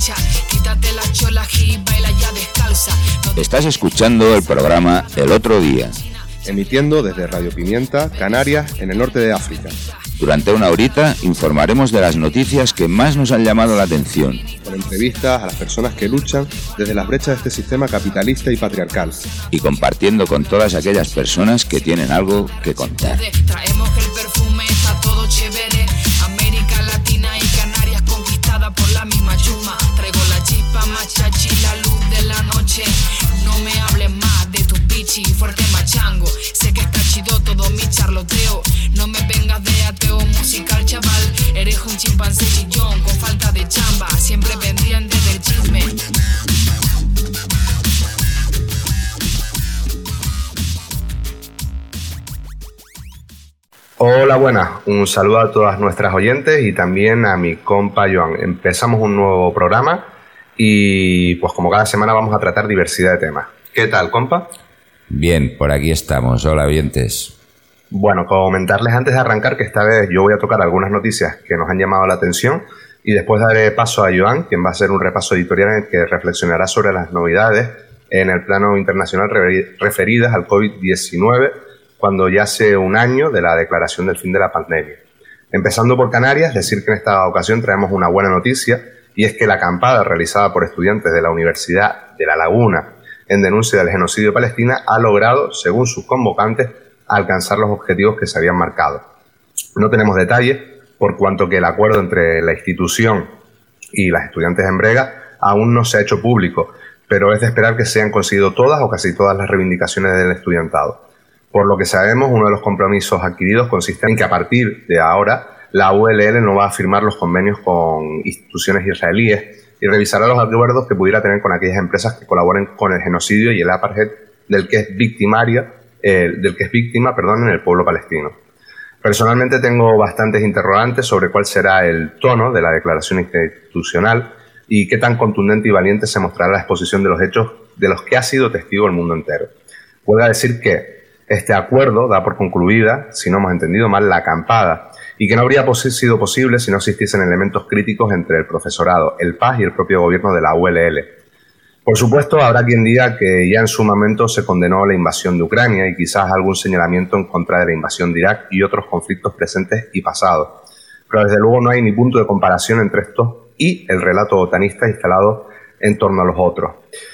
Estás escuchando el programa El Otro Día, emitiendo desde Radio Pimienta, Canarias, en el norte de África. Durante una horita informaremos de las noticias que más nos han llamado la atención. Con entrevistas a las personas que luchan desde las brechas de este sistema capitalista y patriarcal. Y compartiendo con todas aquellas personas que tienen algo que contar. Traemos el perfume, está todo chévere. América Latina y Canarias conquistada por la misma chuma. Traigo la chispa, machachi, la luz de la noche. No me hables más de tu pichi, fuerte machango. Sé que está chido todo mi charloteo. No me vengas de ateo musical, chaval. Eres un chimpancé chillón con falta de chamba. Siempre pendiente del chisme. Hola, buenas. Un saludo a todas nuestras oyentes y también a mi compa Joan. Empezamos un nuevo programa y pues como cada semana vamos a tratar diversidad de temas. ¿Qué tal, compa? Bien, por aquí estamos. Hola, oyentes. Bueno, comentarles antes de arrancar que esta vez yo voy a tocar algunas noticias que nos han llamado la atención y después daré paso a Joan, quien va a hacer un repaso editorial en el que reflexionará sobre las novedades en el plano internacional referidas al COVID-19 cuando ya hace un año de la declaración del fin de la pandemia. Empezando por Canarias, decir que en esta ocasión traemos una buena noticia y es que la acampada realizada por estudiantes de la Universidad de La Laguna en denuncia del genocidio de Palestina ha logrado, según sus convocantes, alcanzar los objetivos que se habían marcado. No tenemos detalles, por cuanto que el acuerdo entre la institución y las estudiantes en brega aún no se ha hecho público, pero es de esperar que se hayan conseguido todas o casi todas las reivindicaciones del estudiantado. Por lo que sabemos, uno de los compromisos adquiridos consiste en que a partir de ahora la ULL no va a firmar los convenios con instituciones israelíes y revisará los acuerdos que pudiera tener con aquellas empresas que colaboren con el genocidio y el apartheid del que es víctima en el pueblo palestino. Personalmente tengo bastantes interrogantes sobre cuál será el tono de la declaración institucional y qué tan contundente y valiente se mostrará la exposición de los hechos de los que ha sido testigo el mundo entero. Puedo decir que este acuerdo da por concluida, si no hemos entendido mal, la acampada y que no habría sido posible si no existiesen elementos críticos entre el profesorado, el PAS y el propio gobierno de la ULL. Por supuesto, habrá quien diga que ya en su momento se condenó la invasión de Ucrania y quizás algún señalamiento en contra de la invasión de Irak y otros conflictos presentes y pasados. Pero desde luego no hay ni punto de comparación entre estos y el relato botanista instalado en torno a los otros.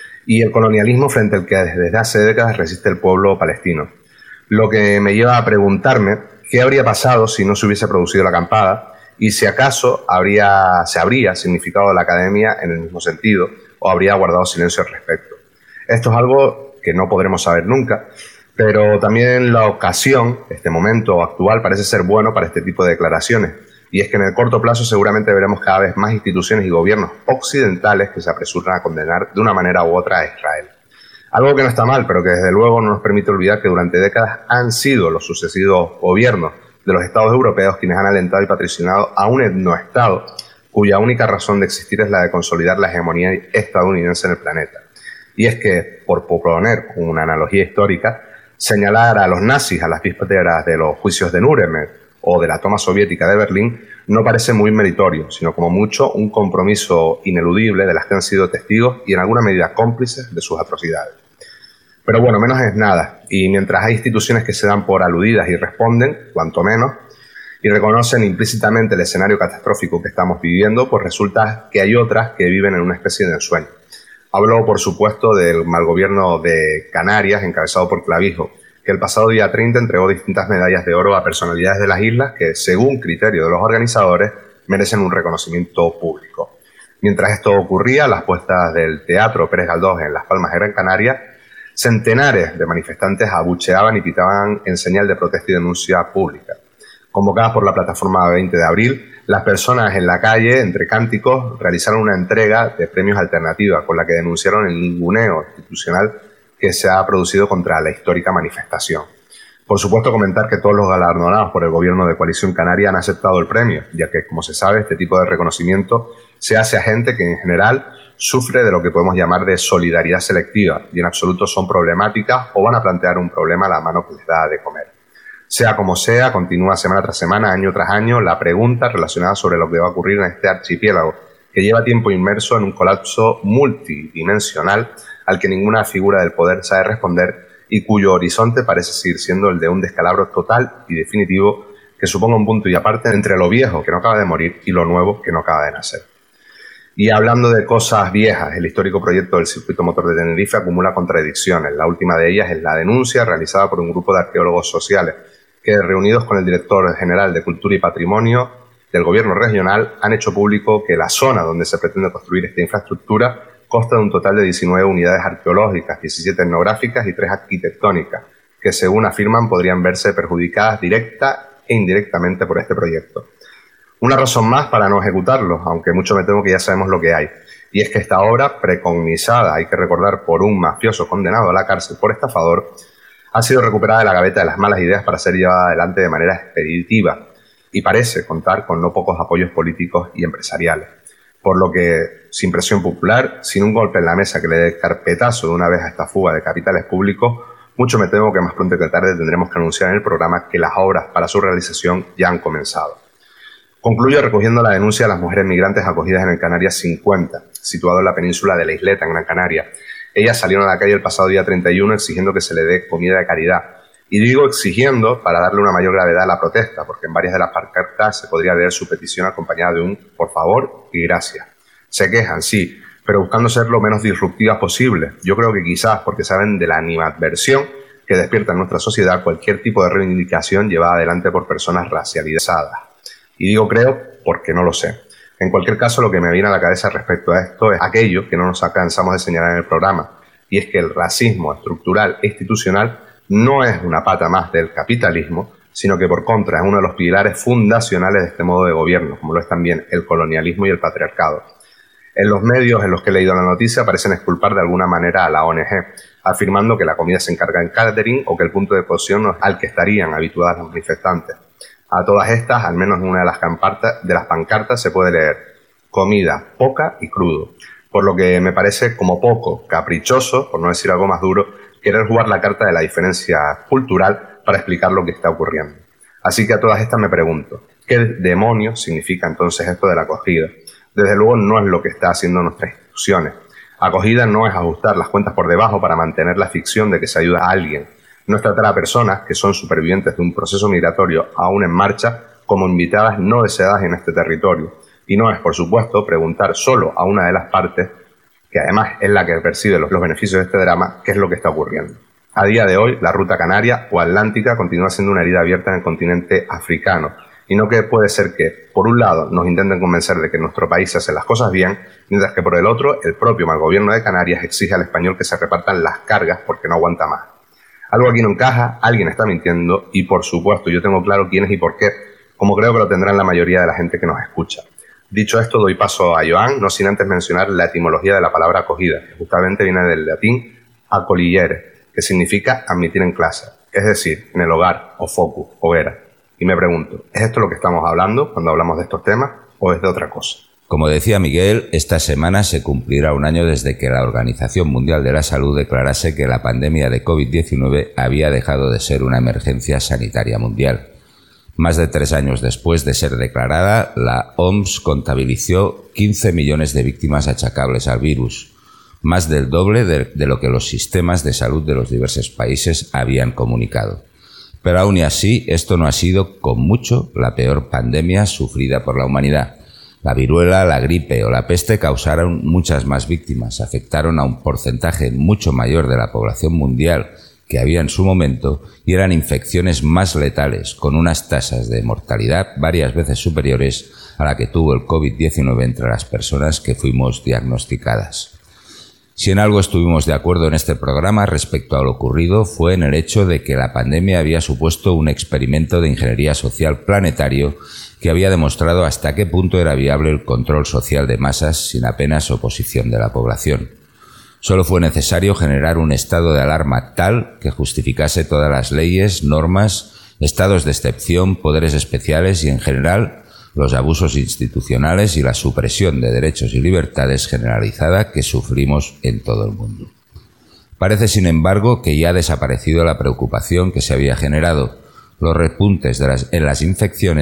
Y el colonialismo frente al que desde hace décadas resiste el pueblo palestino. Lo que me lleva a preguntarme qué habría pasado si no se hubiese producido la acampada y si acaso se habría significado la academia en el mismo sentido o habría guardado silencio al respecto. Esto es algo que no podremos saber nunca, pero también la ocasión, este momento actual, parece ser bueno para este tipo de declaraciones. Y es que en el corto plazo seguramente veremos cada vez más instituciones y gobiernos occidentales que se apresuran a condenar de una manera u otra a Israel. Algo que no está mal, pero que desde luego no nos permite olvidar que durante décadas han sido los sucesivos gobiernos de los estados europeos quienes han alentado y patrocinado a un etnoestado cuya única razón de existir es la de consolidar la hegemonía estadounidense en el planeta. Y es que, por proponer una analogía histórica, señalar a los nazis a las vísperas de los juicios de Nuremberg o de la toma soviética de Berlín no parece muy meritorio, sino como mucho un compromiso ineludible de las que han sido testigos y en alguna medida cómplices de sus atrocidades. Pero bueno, menos es nada, y mientras hay instituciones que se dan por aludidas y responden, cuanto menos, y reconocen implícitamente el escenario catastrófico que estamos viviendo, pues resulta que hay otras que viven en una especie de ensueño. Hablo, por supuesto, del mal gobierno de Canarias, encabezado por Clavijo, que el pasado día 30 entregó distintas medallas de oro a personalidades de las islas que, según criterio de los organizadores, merecen un reconocimiento público. Mientras esto ocurría, a las puestas del Teatro Pérez Galdós en Las Palmas de Gran Canaria, centenares de manifestantes abucheaban y pitaban en señal de protesta y denuncia pública. Convocadas por la plataforma 20 de abril, las personas en la calle, entre cánticos, realizaron una entrega de premios alternativa con la que denunciaron el ninguneo institucional que se ha producido contra la histórica manifestación. Por supuesto, comentar que todos los galardonados por el gobierno de Coalición Canaria han aceptado el premio, ya que, como se sabe, este tipo de reconocimiento se hace a gente que en general sufre de lo que podemos llamar de solidaridad selectiva y en absoluto son problemáticas o van a plantear un problema a la mano que les da de comer. Sea como sea, continúa semana tras semana, año tras año, la pregunta relacionada sobre lo que va a ocurrir en este archipiélago, que lleva tiempo inmerso en un colapso multidimensional al que ninguna figura del poder sabe responder y cuyo horizonte parece seguir siendo el de un descalabro total y definitivo que suponga un punto y aparte entre lo viejo que no acaba de morir y lo nuevo que no acaba de nacer. Y hablando de cosas viejas, el histórico proyecto del Circuito Motor de Tenerife acumula contradicciones. La última de ellas es la denuncia realizada por un grupo de arqueólogos sociales que, reunidos con el director general de Cultura y Patrimonio del Gobierno regional, han hecho público que la zona donde se pretende construir esta infraestructura consta de un total de 19 unidades arqueológicas, 17 etnográficas y 3 arquitectónicas, que según afirman podrían verse perjudicadas directa e indirectamente por este proyecto. Una razón más para no ejecutarlo, aunque mucho me temo que ya sabemos lo que hay, y es que esta obra, precognizada, hay que recordar, por un mafioso condenado a la cárcel por estafador, ha sido recuperada de la gaveta de las malas ideas para ser llevada adelante de manera expeditiva y parece contar con no pocos apoyos políticos y empresariales. Por lo que, sin presión popular, sin un golpe en la mesa que le dé carpetazo de una vez a esta fuga de capitales públicos, mucho me temo que más pronto que tarde tendremos que anunciar en el programa que las obras para su realización ya han comenzado. Concluyo recogiendo la denuncia de las mujeres migrantes acogidas en el Canarias 50, situado en la península de la Isleta, en Gran Canaria. Ellas salieron a la calle el pasado día 31 exigiendo que se le dé comida de caridad. Y digo exigiendo para darle una mayor gravedad a la protesta, porque en varias de las pancartas se podría leer su petición acompañada de un por favor y gracias. Se quejan, sí, pero buscando ser lo menos disruptivas posible. Yo creo que quizás porque saben de la animadversión que despierta en nuestra sociedad cualquier tipo de reivindicación llevada adelante por personas racializadas. Y digo creo porque no lo sé. En cualquier caso, lo que me viene a la cabeza respecto a esto es aquello que no nos cansamos de señalar en el programa, y es que el racismo estructural e institucional no es una pata más del capitalismo, sino que por contra es uno de los pilares fundacionales de este modo de gobierno, como lo es también el colonialismo y el patriarcado. En los medios en los que he leído la noticia parecen exculpar de alguna manera a la ONG, afirmando que la comida se encarga en catering o que el punto de cocción no es al que estarían habituadas los manifestantes. A todas estas, al menos en una de las pancartas se puede leer comida poca y crudo, por lo que me parece como poco caprichoso, por no decir algo más duro, querer jugar la carta de la diferencia cultural para explicar lo que está ocurriendo. Así que a todas estas me pregunto, ¿qué demonios significa entonces esto de la acogida? Desde luego no es lo que está haciendo nuestras instituciones. Acogida no es ajustar las cuentas por debajo para mantener la ficción de que se ayuda a alguien. No es tratar a personas que son supervivientes de un proceso migratorio aún en marcha como invitadas no deseadas en este territorio. Y no es, por supuesto, preguntar solo a una de las partes, que además es la que percibe los beneficios de este drama, qué es lo que está ocurriendo. A día de hoy, la ruta canaria o atlántica continúa siendo una herida abierta en el continente africano. Y no que puede ser que, por un lado, nos intenten convencer de que en nuestro país se hacen las cosas bien, mientras que por el otro, el propio mal gobierno de Canarias exige al español que se repartan las cargas porque no aguanta más. Algo aquí no encaja, alguien está mintiendo y, por supuesto, yo tengo claro quién es y por qué, como creo que lo tendrán la mayoría de la gente que nos escucha. Dicho esto, doy paso a Joan, no sin antes mencionar la etimología de la palabra acogida, que justamente viene del latín accogliere, que significa admitir en clase, es decir, en el hogar o focus, hoguera. Y me pregunto, ¿es esto lo que estamos hablando cuando hablamos de estos temas o es de otra cosa? Como decía Miguel, esta semana se cumplirá un año desde que la Organización Mundial de la Salud declarase que la pandemia de COVID-19 había dejado de ser una emergencia sanitaria mundial. Más de 3 años después de ser declarada, la OMS contabilizó 15 millones de víctimas achacables al virus, más del doble de lo que los sistemas de salud de los diversos países habían comunicado. Pero aún y así, esto no ha sido, con mucho, la peor pandemia sufrida por la humanidad. La viruela, la gripe o la peste causaron muchas más víctimas, afectaron a un porcentaje mucho mayor de la población mundial que había en su momento y eran infecciones más letales, con unas tasas de mortalidad varias veces superiores a la que tuvo el COVID-19 entre las personas que fuimos diagnosticadas. Si en algo estuvimos de acuerdo en este programa respecto a lo ocurrido fue en el hecho de que la pandemia había supuesto un experimento de ingeniería social planetario que había demostrado hasta qué punto era viable el control social de masas sin apenas oposición de la población. Solo fue necesario generar un estado de alarma tal que justificase todas las leyes, normas, estados de excepción, poderes especiales y, en general, los abusos institucionales y la supresión de derechos y libertades generalizada que sufrimos en todo el mundo. Parece, sin embargo, que ya ha desaparecido la preocupación que se había generado. Los repuntes en las infecciones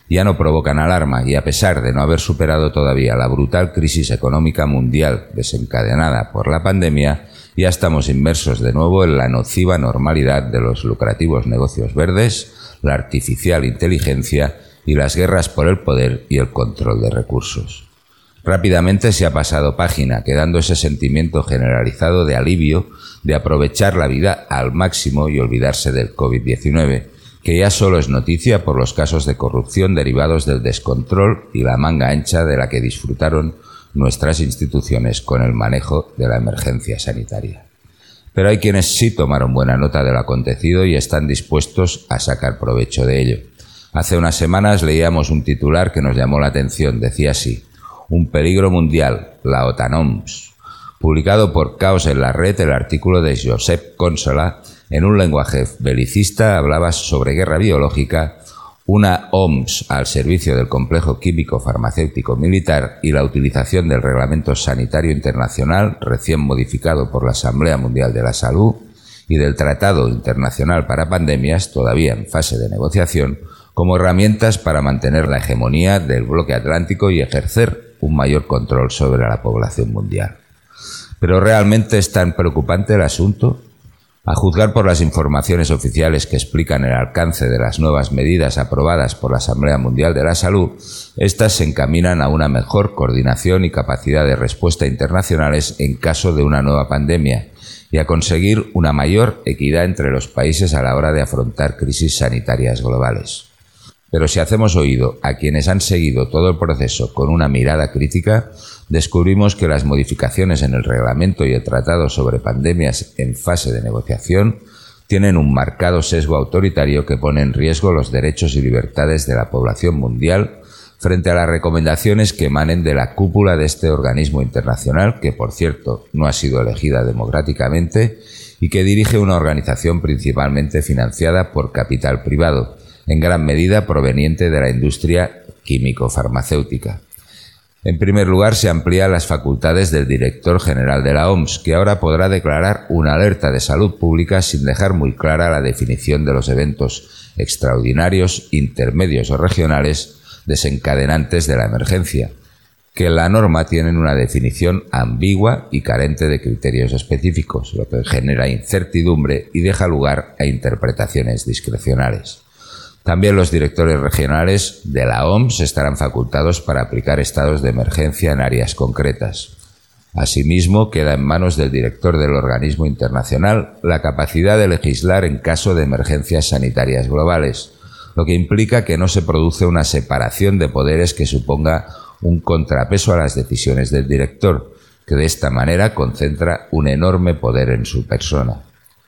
ya no provocan alarma y, a pesar de no haber superado todavía la brutal crisis económica mundial desencadenada por la pandemia, ya estamos inmersos de nuevo en la nociva normalidad de los lucrativos negocios verdes, la artificial inteligencia y las guerras por el poder y el control de recursos. Rápidamente se ha pasado página, quedando ese sentimiento generalizado de alivio, de aprovechar la vida al máximo y olvidarse del COVID-19, que ya solo es noticia por los casos de corrupción derivados del descontrol y la manga ancha de la que disfrutaron nuestras instituciones con el manejo de la emergencia sanitaria. Pero hay quienes sí tomaron buena nota de lo acontecido y están dispuestos a sacar provecho de ello. Hace unas semanas leíamos un titular que nos llamó la atención. Decía así: un peligro mundial, la OTAN-OMS. Publicado por Caos en la Red, el artículo de Josep Consola, en un lenguaje belicista, hablaba sobre guerra biológica, una OMS al servicio del complejo químico farmacéutico militar y la utilización del Reglamento Sanitario Internacional, recién modificado por la Asamblea Mundial de la Salud, y del Tratado Internacional para Pandemias, todavía en fase de negociación, como herramientas para mantener la hegemonía del bloque atlántico y ejercer un mayor control sobre la población mundial. ¿Pero realmente es tan preocupante el asunto? A juzgar por las informaciones oficiales que explican el alcance de las nuevas medidas aprobadas por la Asamblea Mundial de la Salud, estas se encaminan a una mejor coordinación y capacidad de respuesta internacionales en caso de una nueva pandemia y a conseguir una mayor equidad entre los países a la hora de afrontar crisis sanitarias globales. Pero si hacemos oído a quienes han seguido todo el proceso con una mirada crítica, descubrimos que las modificaciones en el reglamento y el tratado sobre pandemias en fase de negociación tienen un marcado sesgo autoritario que pone en riesgo los derechos y libertades de la población mundial frente a las recomendaciones que emanen de la cúpula de este organismo internacional, que por cierto no ha sido elegida democráticamente y que dirige una organización principalmente financiada por capital privado, en gran medida proveniente de la industria químico-farmacéutica. En primer lugar, se amplían las facultades del director general de la OMS, que ahora podrá declarar una alerta de salud pública sin dejar muy clara la definición de los eventos extraordinarios, intermedios o regionales desencadenantes de la emergencia, que en la norma tienen una definición ambigua y carente de criterios específicos, lo que genera incertidumbre y deja lugar a interpretaciones discrecionales. También los directores regionales de la OMS estarán facultados para aplicar estados de emergencia en áreas concretas. Asimismo, queda en manos del director del organismo internacional la capacidad de legislar en caso de emergencias sanitarias globales, lo que implica que no se produce una separación de poderes que suponga un contrapeso a las decisiones del director, que de esta manera concentra un enorme poder en su persona.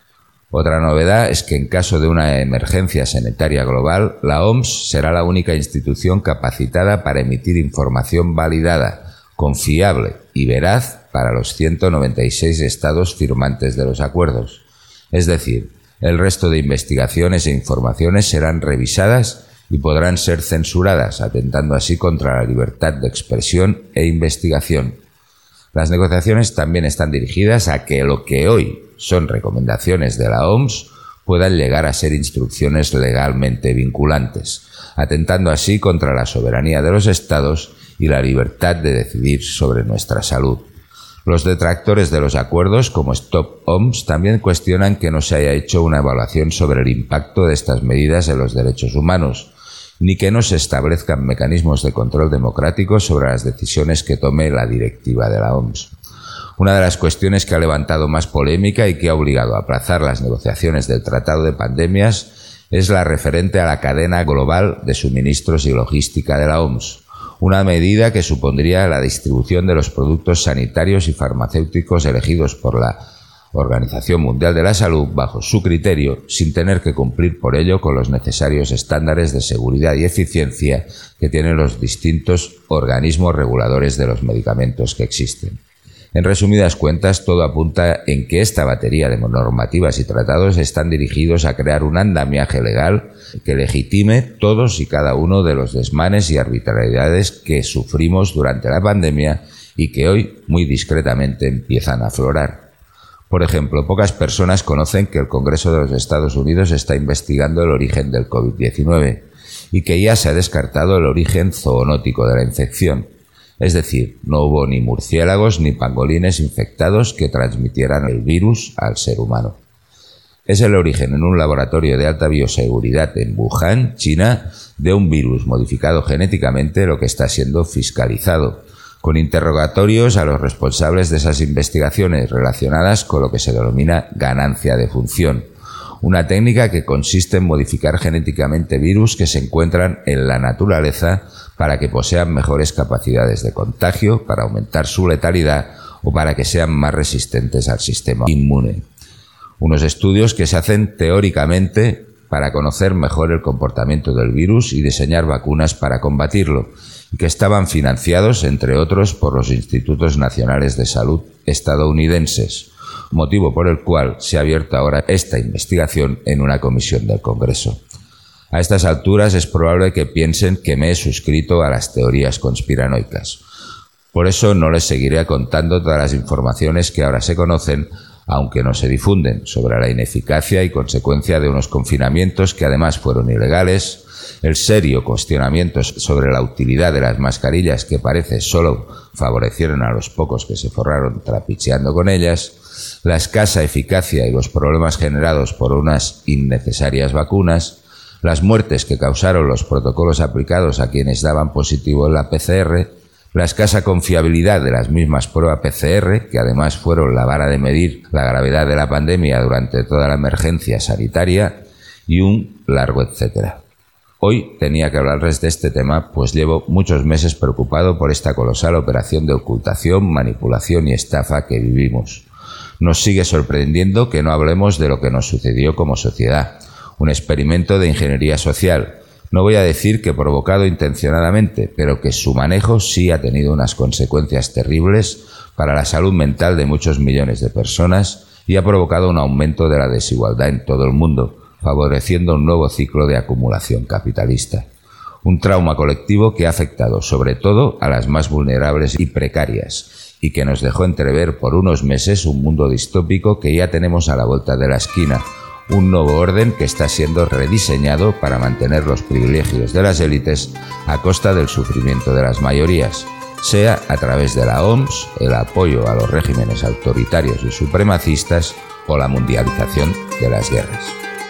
Otra novedad es que en caso de una emergencia sanitaria global, la OMS será la única institución capacitada para emitir información validada, confiable y veraz para los 196 estados firmantes de los acuerdos. Es decir, el resto de investigaciones e informaciones serán revisadas y podrán ser censuradas, atentando así contra la libertad de expresión e investigación. Las negociaciones también están dirigidas a que lo que hoy son recomendaciones de la OMS puedan llegar a ser instrucciones legalmente vinculantes, atentando así contra la soberanía de los Estados y la libertad de decidir sobre nuestra salud. Los detractores de los acuerdos, como Stop OMS, también cuestionan que no se haya hecho una evaluación sobre el impacto de estas medidas en los derechos humanos, ni que no se establezcan mecanismos de control democrático sobre las decisiones que tome la directiva de la OMS. Una de las cuestiones que ha levantado más polémica y que ha obligado a aplazar las negociaciones del Tratado de Pandemias es la referente a la cadena global de suministros y logística de la OMS, una medida que supondría la distribución de los productos sanitarios y farmacéuticos elegidos por la Organización Mundial de la Salud bajo su criterio, sin tener que cumplir por ello con los necesarios estándares de seguridad y eficiencia que tienen los distintos organismos reguladores de los medicamentos que existen. En resumidas cuentas, todo apunta en que esta batería de normativas y tratados están dirigidos a crear un andamiaje legal que legitime todos y cada uno de los desmanes y arbitrariedades que sufrimos durante la pandemia y que hoy, muy discretamente, empiezan a aflorar. Por ejemplo, pocas personas conocen que el Congreso de los Estados Unidos está investigando el origen del COVID-19 y que ya se ha descartado el origen zoonótico de la infección. Es decir, no hubo ni murciélagos ni pangolines infectados que transmitieran el virus al ser humano. Es el origen en un laboratorio de alta bioseguridad en Wuhan, China, de un virus modificado genéticamente, lo que está siendo fiscalizado, con interrogatorios a los responsables de esas investigaciones relacionadas con lo que se denomina ganancia de función, una técnica que consiste en modificar genéticamente virus que se encuentran en la naturaleza para que posean mejores capacidades de contagio, para aumentar su letalidad o para que sean más resistentes al sistema inmune. Unos estudios que se hacen teóricamente para conocer mejor el comportamiento del virus y diseñar vacunas para combatirlo, y que estaban financiados, entre otros, por los Institutos Nacionales de Salud estadounidenses, motivo por el cual se ha abierto ahora esta investigación en una comisión del Congreso. A estas alturas es probable que piensen que me he suscrito a las teorías conspiranoicas. Por eso no les seguiré contando todas las informaciones que ahora se conocen, aunque no se difunden, sobre la ineficacia y consecuencia de unos confinamientos que además fueron ilegales, el serio cuestionamiento sobre la utilidad de las mascarillas que parece solo favorecieron a los pocos que se forraron trapicheando con ellas, la escasa eficacia y los problemas generados por unas innecesarias vacunas, las muertes que causaron los protocolos aplicados a quienes daban positivo en la PCR, la escasa confiabilidad de las mismas pruebas PCR, que además fueron la vara de medir la gravedad de la pandemia durante toda la emergencia sanitaria, y un largo etcétera. Hoy tenía que hablarles de este tema, pues llevo muchos meses preocupado por esta colosal operación de ocultación, manipulación y estafa que vivimos. Nos sigue sorprendiendo que no hablemos de lo que nos sucedió como sociedad, un experimento de ingeniería social. No voy a decir que provocado intencionadamente, pero que su manejo sí ha tenido unas consecuencias terribles para la salud mental de muchos millones de personas y ha provocado un aumento de la desigualdad en todo el mundo, favoreciendo un nuevo ciclo de acumulación capitalista. Un trauma colectivo que ha afectado sobre todo a las más vulnerables y precarias y que nos dejó entrever por unos meses un mundo distópico que ya tenemos a la vuelta de la esquina, un nuevo orden que está siendo rediseñado para mantener los privilegios de las élites a costa del sufrimiento de las mayorías, sea a través de la OMS, el apoyo a los regímenes autoritarios y supremacistas o la mundialización de las guerras.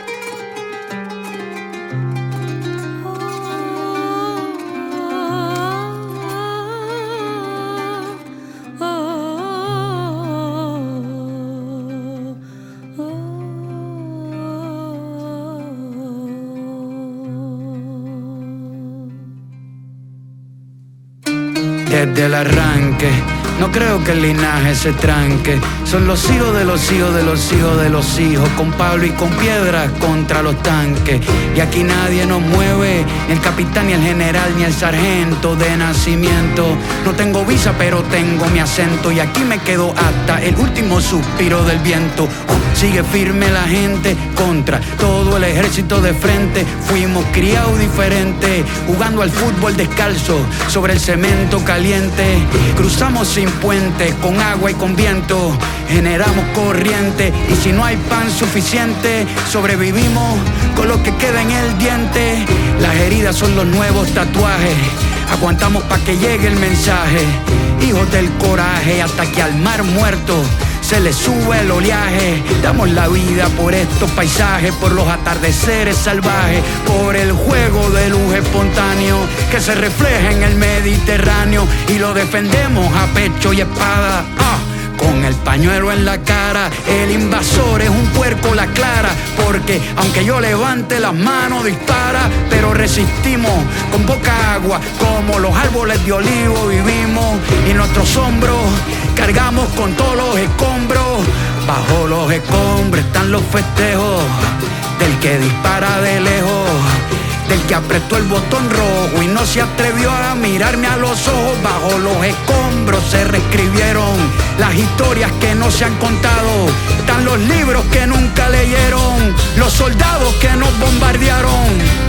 Desde el arranque, no creo que el linaje se tranque. Son los hijos de los hijos de los hijos de los hijos, con palo y con piedras contra los tanques. Y aquí nadie nos mueve, ni el capitán, ni el general, ni el sargento de nacimiento. No tengo visa, pero tengo mi acento, y aquí me quedo hasta el último suspiro del viento. Sigue firme la gente contra todo el ejército de frente. Fuimos criados diferentes, jugando al fútbol descalzo sobre el cemento caliente. Cruzamos sin puente, con agua y con viento. Generamos corriente, y si no hay pan suficiente, sobrevivimos con lo que queda en el diente. Las heridas son los nuevos tatuajes, aguantamos pa' que llegue el mensaje. Hijos del coraje, hasta que al mar muerto se le sube el oleaje. Damos la vida por estos paisajes, por los atardeceres salvajes, por el juego de luz espontáneo que se refleja en el Mediterráneo, y lo defendemos a pecho y espada. Con el pañuelo en la cara, el invasor es un puerco la clara, porque aunque yo levante las manos dispara, pero resistimos con poca agua, como los árboles de olivo vivimos, y nuestros hombros cargamos con todos los escombros. Bajo los escombros están los festejos del que dispara de lejos, del que apretó el botón rojo y no se atrevió a mirarme a los ojos. Bajo los escombros se reescribieron las historias que no se han contado. Están los libros que nunca leyeron, los soldados que nos bombardearon.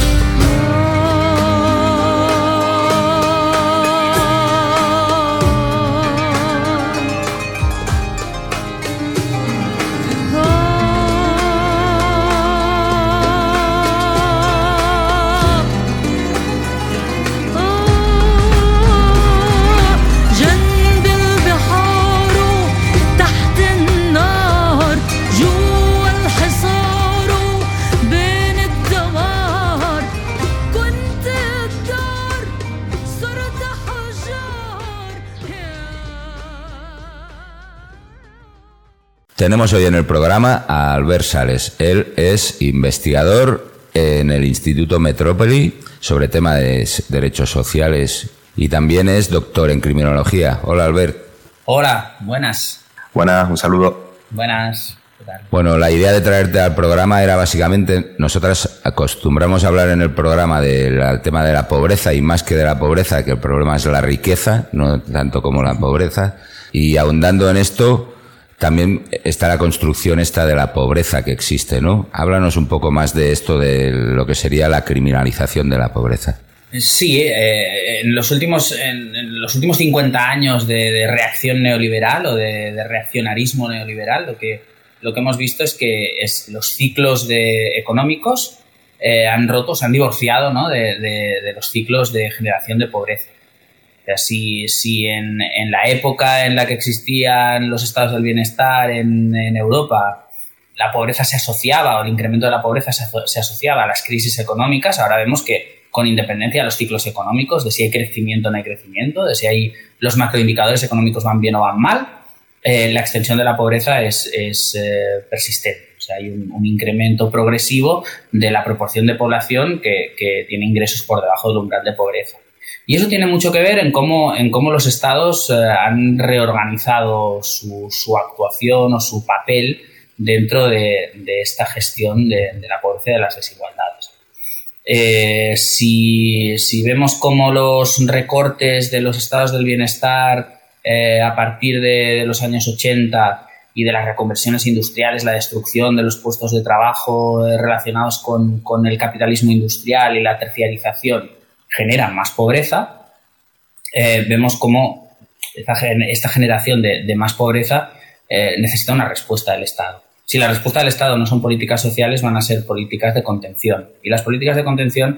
Tenemos hoy en el programa a Albert Sales. Él es investigador en el Instituto Metrópoli sobre tema de derechos sociales y también es doctor en criminología. Hola, Albert. Hola, buenas. Buenas, un saludo. Buenas. ¿Qué tal? Bueno, la idea de traerte al programa era básicamente, nosotras acostumbramos a hablar en el programa del tema de la pobreza y más que de la pobreza, que el problema es la riqueza, no tanto como la pobreza. Y ahondando en esto, también está la construcción esta de la pobreza que existe, ¿no? Háblanos un poco más de esto, de lo que sería la criminalización de la pobreza. Sí, en los últimos 50 años de reacción neoliberal o de reaccionarismo neoliberal, lo que hemos visto es que los ciclos económicos se han divorciado, ¿no? de los ciclos de generación de pobreza. O sea, si en la época en la que existían los estados del bienestar en Europa, la pobreza se asociaba, o el incremento de la pobreza se asociaba a las crisis económicas, ahora vemos que con independencia de los ciclos económicos, de si hay crecimiento o no hay crecimiento, de si los macroindicadores económicos van bien o van mal, la extensión de la pobreza es persistente. O sea, hay un incremento progresivo de la proporción de población que tiene ingresos por debajo del umbral de pobreza. Y eso tiene mucho que ver en cómo los estados han reorganizado su actuación o su papel dentro de esta gestión de la pobreza y de las desigualdades. Si vemos cómo los recortes de los estados del bienestar a partir de los años 80 y de las reconversiones industriales, la destrucción de los puestos de trabajo relacionados con el capitalismo industrial y la terciarización generan más pobreza, vemos cómo esta generación de más pobreza necesita una respuesta del Estado. Si la respuesta del Estado no son políticas sociales, van a ser políticas de contención. Y las políticas de contención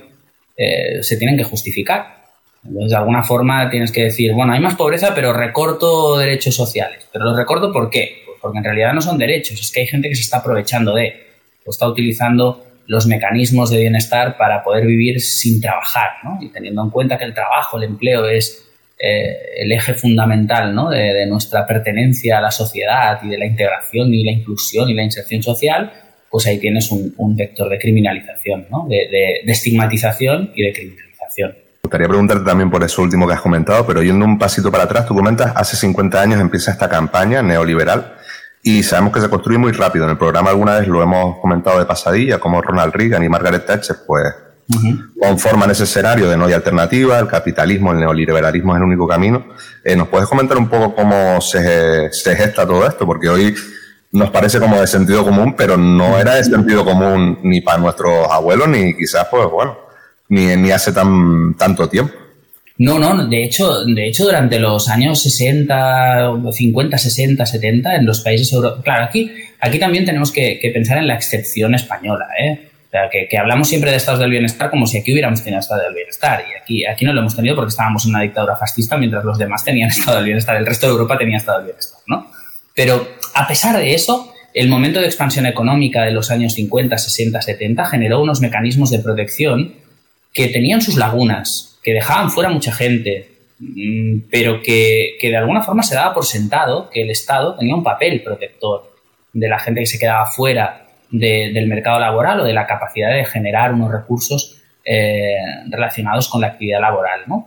se tienen que justificar. Entonces, de alguna forma tienes que decir, bueno, hay más pobreza, pero recorto derechos sociales. ¿Pero los recorto por qué? Pues porque en realidad no son derechos. Es que hay gente que se está aprovechando o está utilizando los mecanismos de bienestar para poder vivir sin trabajar, ¿no? Y teniendo en cuenta que el trabajo, el empleo es el eje fundamental, ¿no? de nuestra pertenencia a la sociedad y de la integración y la inclusión y la inserción social, pues ahí tienes un vector de criminalización, ¿no? de estigmatización y de criminalización. Me gustaría preguntarte también por eso último que has comentado, pero yendo un pasito para atrás, tú comentas, hace 50 años empieza esta campaña neoliberal y sabemos que se construye muy rápido. En el programa alguna vez lo hemos comentado de pasadilla, como Ronald Reagan y Margaret Thatcher, pues conforman ese escenario de no hay alternativa, el capitalismo, el neoliberalismo es el único camino. ¿Nos puedes comentar un poco cómo se gesta todo esto? Porque hoy nos parece como de sentido común, pero no era de sentido común ni para nuestros abuelos, ni quizás, pues bueno, ni hace tanto tiempo. No, de hecho durante los años 60, 50, 60, 70 en los países europeos, claro, aquí también tenemos que pensar en la excepción española, O sea, que hablamos siempre de estados del bienestar como si aquí hubiéramos tenido estado del bienestar, y aquí no lo hemos tenido porque estábamos en una dictadura fascista mientras los demás tenían estado del bienestar, el resto de Europa tenía estado del bienestar, ¿no? Pero a pesar de eso, el momento de expansión económica de los años 50, 60, 70 generó unos mecanismos de protección que tenían sus lagunas, que dejaban fuera mucha gente, pero que de alguna forma se daba por sentado que el Estado tenía un papel protector de la gente que se quedaba fuera del mercado laboral o de la capacidad de generar unos recursos relacionados con la actividad laboral, ¿no?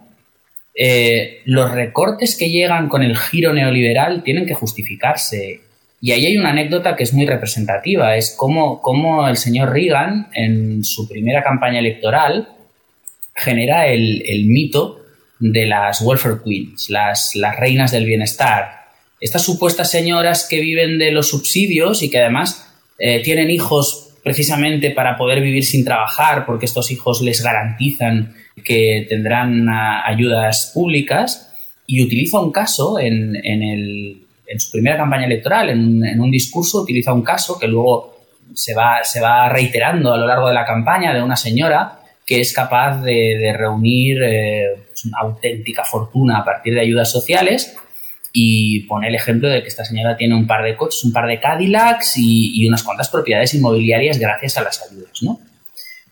Los recortes que llegan con el giro neoliberal tienen que justificarse. Y ahí hay una anécdota que es muy representativa. Es cómo el señor Reagan, en su primera campaña electoral, genera el mito de las welfare queens, las reinas del bienestar. Estas supuestas señoras que viven de los subsidios y que además tienen hijos precisamente para poder vivir sin trabajar, porque estos hijos les garantizan que tendrán ayudas públicas, y utiliza un caso en su primera campaña electoral, en un discurso, utiliza un caso que luego se va reiterando a lo largo de la campaña, de una señora que es capaz de reunir una auténtica fortuna a partir de ayudas sociales, y pone el ejemplo de que esta señora tiene un par de coches, un par de Cadillacs y unas cuantas propiedades inmobiliarias gracias a las ayudas, ¿no?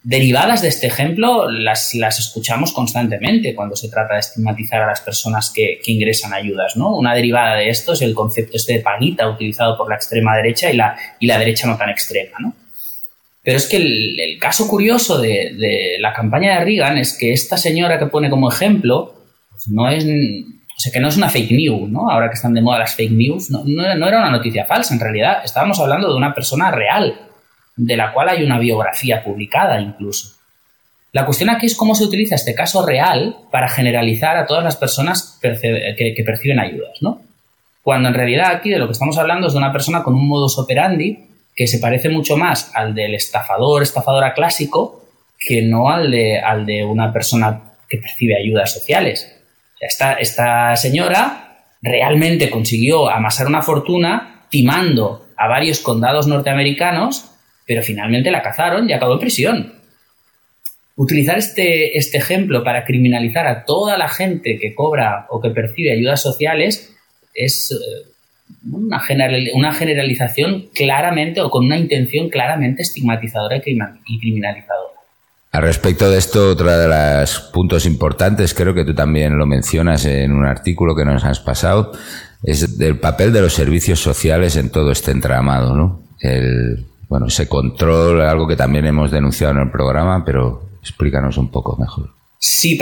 derivadas de este ejemplo las escuchamos constantemente cuando se trata de estigmatizar a las personas que ingresan ayudas, ¿no? Una derivada de esto es el concepto de paguita utilizado por la extrema derecha y la derecha no tan extrema, ¿no? Pero es que el caso curioso de la campaña de Reagan es que esta señora que pone como ejemplo pues no es... O sea, que no es una fake news, ¿no? Ahora que están de moda las fake news, no era una noticia falsa, en realidad. Estábamos hablando de una persona real, de la cual hay una biografía publicada incluso. La cuestión aquí es cómo se utiliza este caso real para generalizar a todas las personas que perciben ayudas, ¿no? Cuando en realidad aquí de lo que estamos hablando es de una persona con un modus operandi que se parece mucho más al del estafadora clásico, que no al de una persona que percibe ayudas sociales. Esta señora realmente consiguió amasar una fortuna timando a varios condados norteamericanos, pero finalmente la cazaron y acabó en prisión. Utilizar este ejemplo para criminalizar a toda la gente que cobra o que percibe ayudas sociales es una generalización claramente o con una intención claramente estigmatizadora y criminalizadora. Al respecto de esto, otro de los puntos importantes, creo que tú también lo mencionas en un artículo que nos has pasado, es el papel de los servicios sociales en todo este entramado, ¿no? Ese control, algo que también hemos denunciado en el programa, pero explícanos un poco mejor. Sí,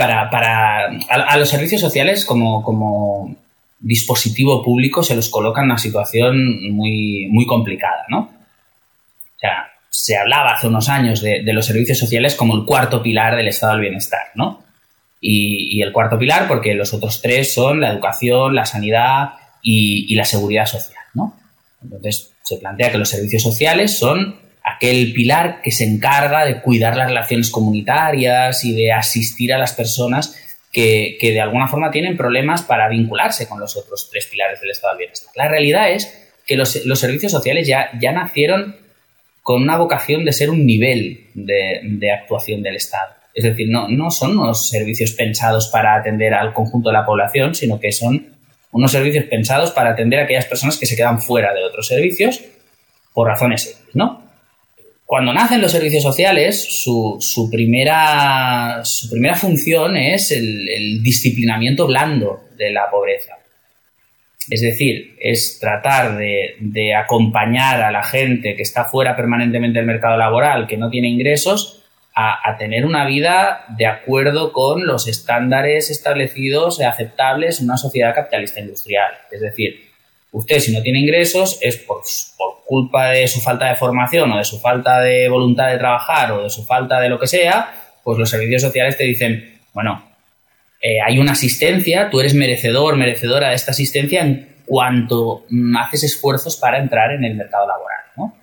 a los servicios sociales como dispositivo público se los coloca en una situación muy, muy complicada, ¿no? O sea, se hablaba hace unos años de los servicios sociales como el cuarto pilar del estado del bienestar, ¿no? Y el cuarto pilar porque los otros tres son la educación, la sanidad y la seguridad social, ¿no? Entonces se plantea que los servicios sociales son aquel pilar que se encarga de cuidar las relaciones comunitarias y de asistir a las personas que de alguna forma tienen problemas para vincularse con los otros tres pilares del estado del bienestar. La realidad es que los servicios sociales ya nacieron con una vocación de ser un nivel de actuación del Estado. Es decir, no son unos servicios pensados para atender al conjunto de la población, sino que son unos servicios pensados para atender a aquellas personas que se quedan fuera de otros servicios por razones X, ¿no? Cuando nacen los servicios sociales, su primera función es el disciplinamiento blando de la pobreza. Es decir, es tratar de acompañar a la gente que está fuera permanentemente del mercado laboral, que no tiene ingresos, a tener una vida de acuerdo con los estándares establecidos y aceptables en una sociedad capitalista industrial. Es decir, usted si no tiene ingresos es por culpa de su falta de formación o de su falta de voluntad de trabajar o de su falta de lo que sea, pues los servicios sociales te dicen, bueno, hay una asistencia, tú eres merecedora de esta asistencia en cuanto haces esfuerzos para entrar en el mercado laboral, ¿no?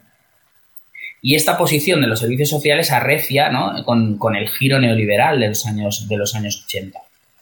Y esta posición de los servicios sociales arrecia, ¿no?, con el giro neoliberal de los años 80.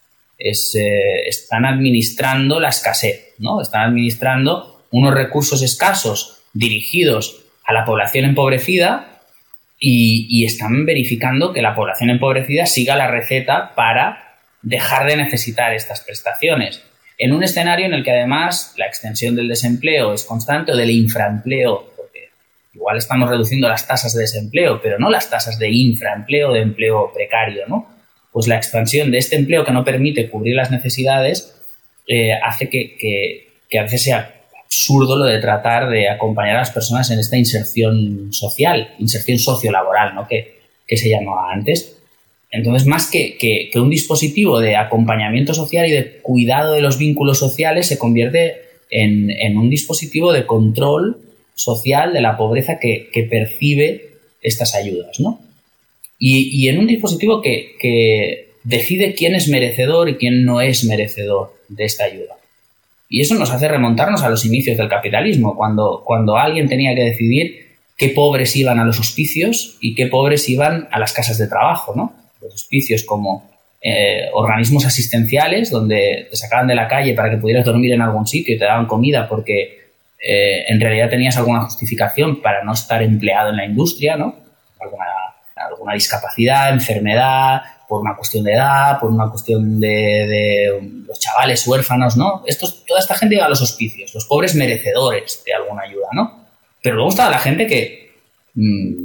Están administrando la escasez, ¿no? Están administrando unos recursos escasos dirigidos a la población empobrecida y están verificando que la población empobrecida siga la receta para dejar de necesitar estas prestaciones. En un escenario en el que además la extensión del desempleo es constante o del infraempleo, porque igual estamos reduciendo las tasas de desempleo, pero no las tasas de infraempleo, de empleo precario, ¿no? Pues la expansión de este empleo que no permite cubrir las necesidades hace que a veces sea absurdo lo de tratar de acompañar a las personas en esta inserción social, inserción sociolaboral, ¿no?, que se llamaba antes. Entonces, más que un dispositivo de acompañamiento social y de cuidado de los vínculos sociales, se convierte en un dispositivo de control social de la pobreza que percibe estas ayudas, ¿no? Y en un dispositivo que decide quién es merecedor y quién no es merecedor de esta ayuda. Y eso nos hace remontarnos a los inicios del capitalismo, cuando alguien tenía que decidir qué pobres iban a los hospicios y qué pobres iban a las casas de trabajo, ¿no? Los hospicios como organismos asistenciales donde te sacaban de la calle para que pudieras dormir en algún sitio y te daban comida porque en realidad tenías alguna justificación para no estar empleado en la industria, ¿no? Alguna discapacidad, enfermedad, por una cuestión de edad, por una cuestión de los chavales huérfanos, ¿no? Toda esta gente iba a los hospicios, los pobres merecedores de alguna ayuda, ¿no? Pero luego estaba la gente que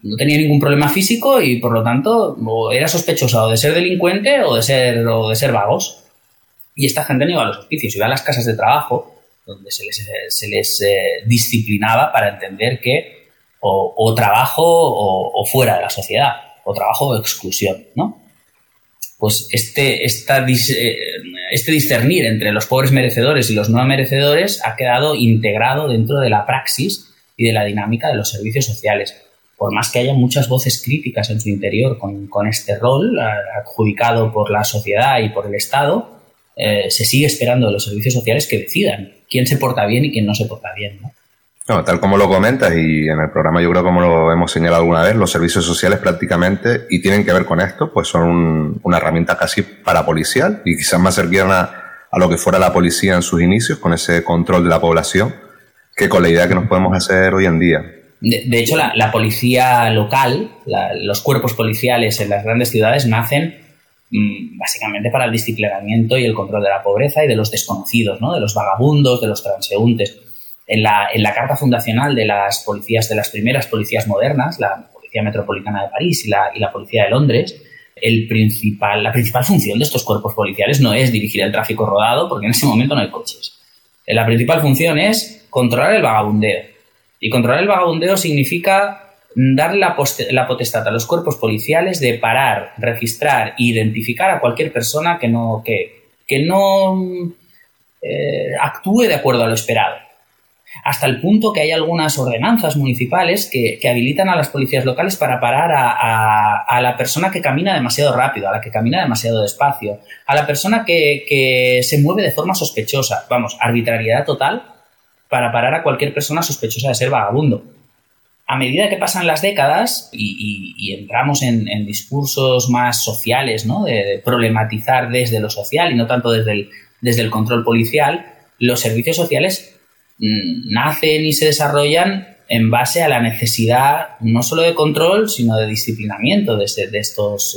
no tenía ningún problema físico y, por lo tanto, o era sospechosa o de ser delincuente o de ser vagos. Y esta gente no iba a los hospicios, iba a las casas de trabajo, donde se les disciplinaba para entender que o trabajo o fuera de la sociedad, o trabajo o exclusión, ¿no? Pues este discernir entre los pobres merecedores y los no merecedores ha quedado integrado dentro de la praxis y de la dinámica de los servicios sociales. Por más que haya muchas voces críticas en su interior con este rol adjudicado por la sociedad y por el Estado, se sigue esperando de los servicios sociales que decidan quién se porta bien y quién no se porta bien, ¿no? No, tal como lo comentas, y en el programa yo creo como lo hemos señalado alguna vez, los servicios sociales prácticamente, y tienen que ver con esto, pues son una herramienta casi parapolicial y quizás más cercana a lo que fuera la policía en sus inicios, con ese control de la población, que con la idea que nos podemos hacer hoy en día. De hecho, la policía local, los cuerpos policiales en las grandes ciudades nacen básicamente para el disciplinamiento y el control de la pobreza y de los desconocidos, ¿no? De los vagabundos, de los transeúntes. En la carta fundacional de las policías, de las primeras policías modernas, la Policía Metropolitana de París y la Policía de Londres, la principal función de estos cuerpos policiales no es dirigir el tráfico rodado, porque en ese momento no hay coches. La principal función es controlar el vagabundeo. Y controlar el vagabundeo significa darle la potestad a los cuerpos policiales de parar, registrar e identificar a cualquier persona que no actúe de acuerdo a lo esperado. Hasta el punto que hay algunas ordenanzas municipales que habilitan a las policías locales para parar a la persona que camina demasiado rápido, a la que camina demasiado despacio, a la persona que se mueve de forma sospechosa. Vamos, arbitrariedad total para parar a cualquier persona sospechosa de ser vagabundo. A medida que pasan las décadas y entramos en discursos más sociales, ¿no? De problematizar desde lo social y no tanto desde el control policial, los servicios sociales nacen y se desarrollan en base a la necesidad no solo de control, sino de disciplinamiento de estos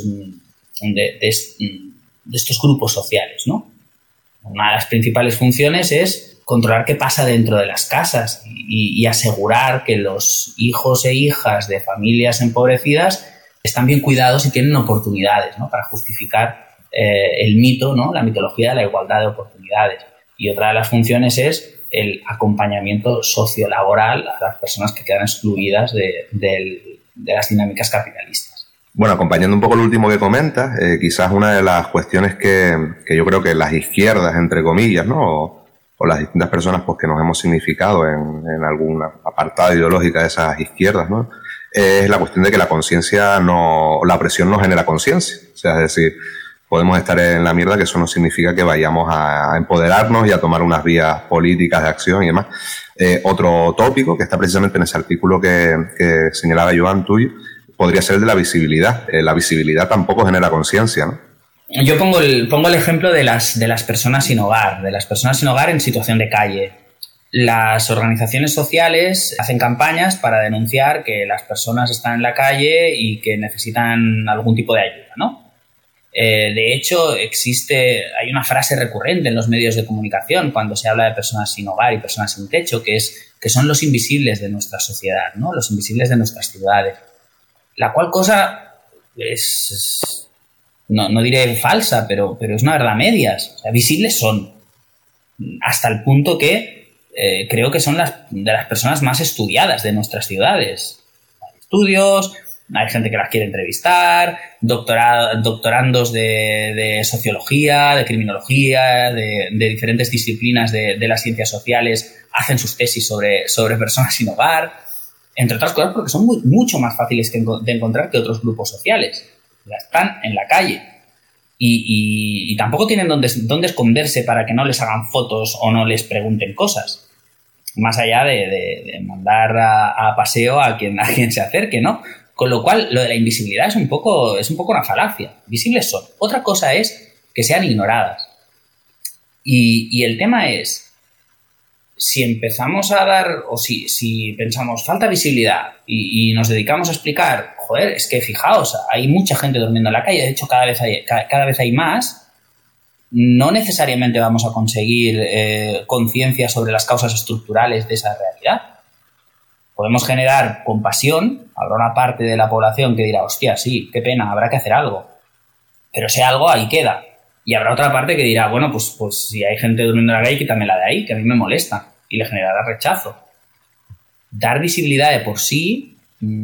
grupos sociales, ¿no? Una de las principales funciones es controlar qué pasa dentro de las casas y asegurar que los hijos e hijas de familias empobrecidas están bien cuidados y tienen oportunidades, ¿no? Para justificar el mito, ¿no? La mitología de la igualdad de oportunidades. Y otra de las funciones es el acompañamiento sociolaboral a las personas que quedan excluidas de las dinámicas capitalistas. Bueno, acompañando un poco lo último que comentas, quizás una de las cuestiones que yo creo que las izquierdas, entre comillas, ¿no? O las distintas personas pues, que nos hemos significado en alguna apartada ideológica de esas izquierdas, ¿no? Es la cuestión de que la opresión no genera conciencia. O sea, es decir, podemos estar en la mierda, que eso no significa que vayamos a empoderarnos y a tomar unas vías políticas de acción y demás. Otro tópico que está precisamente en ese artículo que señalaba Joan tuyo, podría ser el de la visibilidad. La visibilidad tampoco genera conciencia, ¿no? Yo pongo el ejemplo de las personas sin hogar, en situación de calle. Las organizaciones sociales hacen campañas para denunciar que las personas están en la calle y que necesitan algún tipo de ayuda, ¿no? De hecho, hay una frase recurrente en los medios de comunicación cuando se habla de personas sin hogar y personas sin techo, que son los invisibles de nuestra sociedad, ¿no? Los invisibles de nuestras ciudades. La cual cosa es no diré falsa, pero es una verdad a medias. O sea, visibles son, hasta el punto que creo que son de las personas más estudiadas de nuestras ciudades. Hay estudios, hay gente que las quiere entrevistar, doctorandos de sociología, de criminología, de diferentes disciplinas de las ciencias sociales hacen sus tesis sobre personas sin hogar, entre otras cosas porque son mucho más fáciles de encontrar que otros grupos sociales. Ya están en la calle y tampoco tienen dónde esconderse para que no les hagan fotos o no les pregunten cosas, más allá de mandar a paseo a quien se acerque, ¿no? Con lo cual, lo de la invisibilidad es un poco una falacia. Visibles son. Otra cosa es que sean ignoradas. Y el tema es, si empezamos a dar, o si pensamos, falta visibilidad y nos dedicamos a explicar, joder, es que fijaos, hay mucha gente durmiendo en la calle, de hecho cada vez hay más, no necesariamente vamos a conseguir conciencia sobre las causas estructurales de esa realidad. Podemos generar compasión, habrá una parte de la población que dirá, hostia, sí, qué pena, habrá que hacer algo. Pero ese algo ahí queda. Y habrá otra parte que dirá, bueno, pues si hay gente durmiendo en la calle, quítamela de ahí, que a mí me molesta. Y le generará rechazo. Dar visibilidad de por sí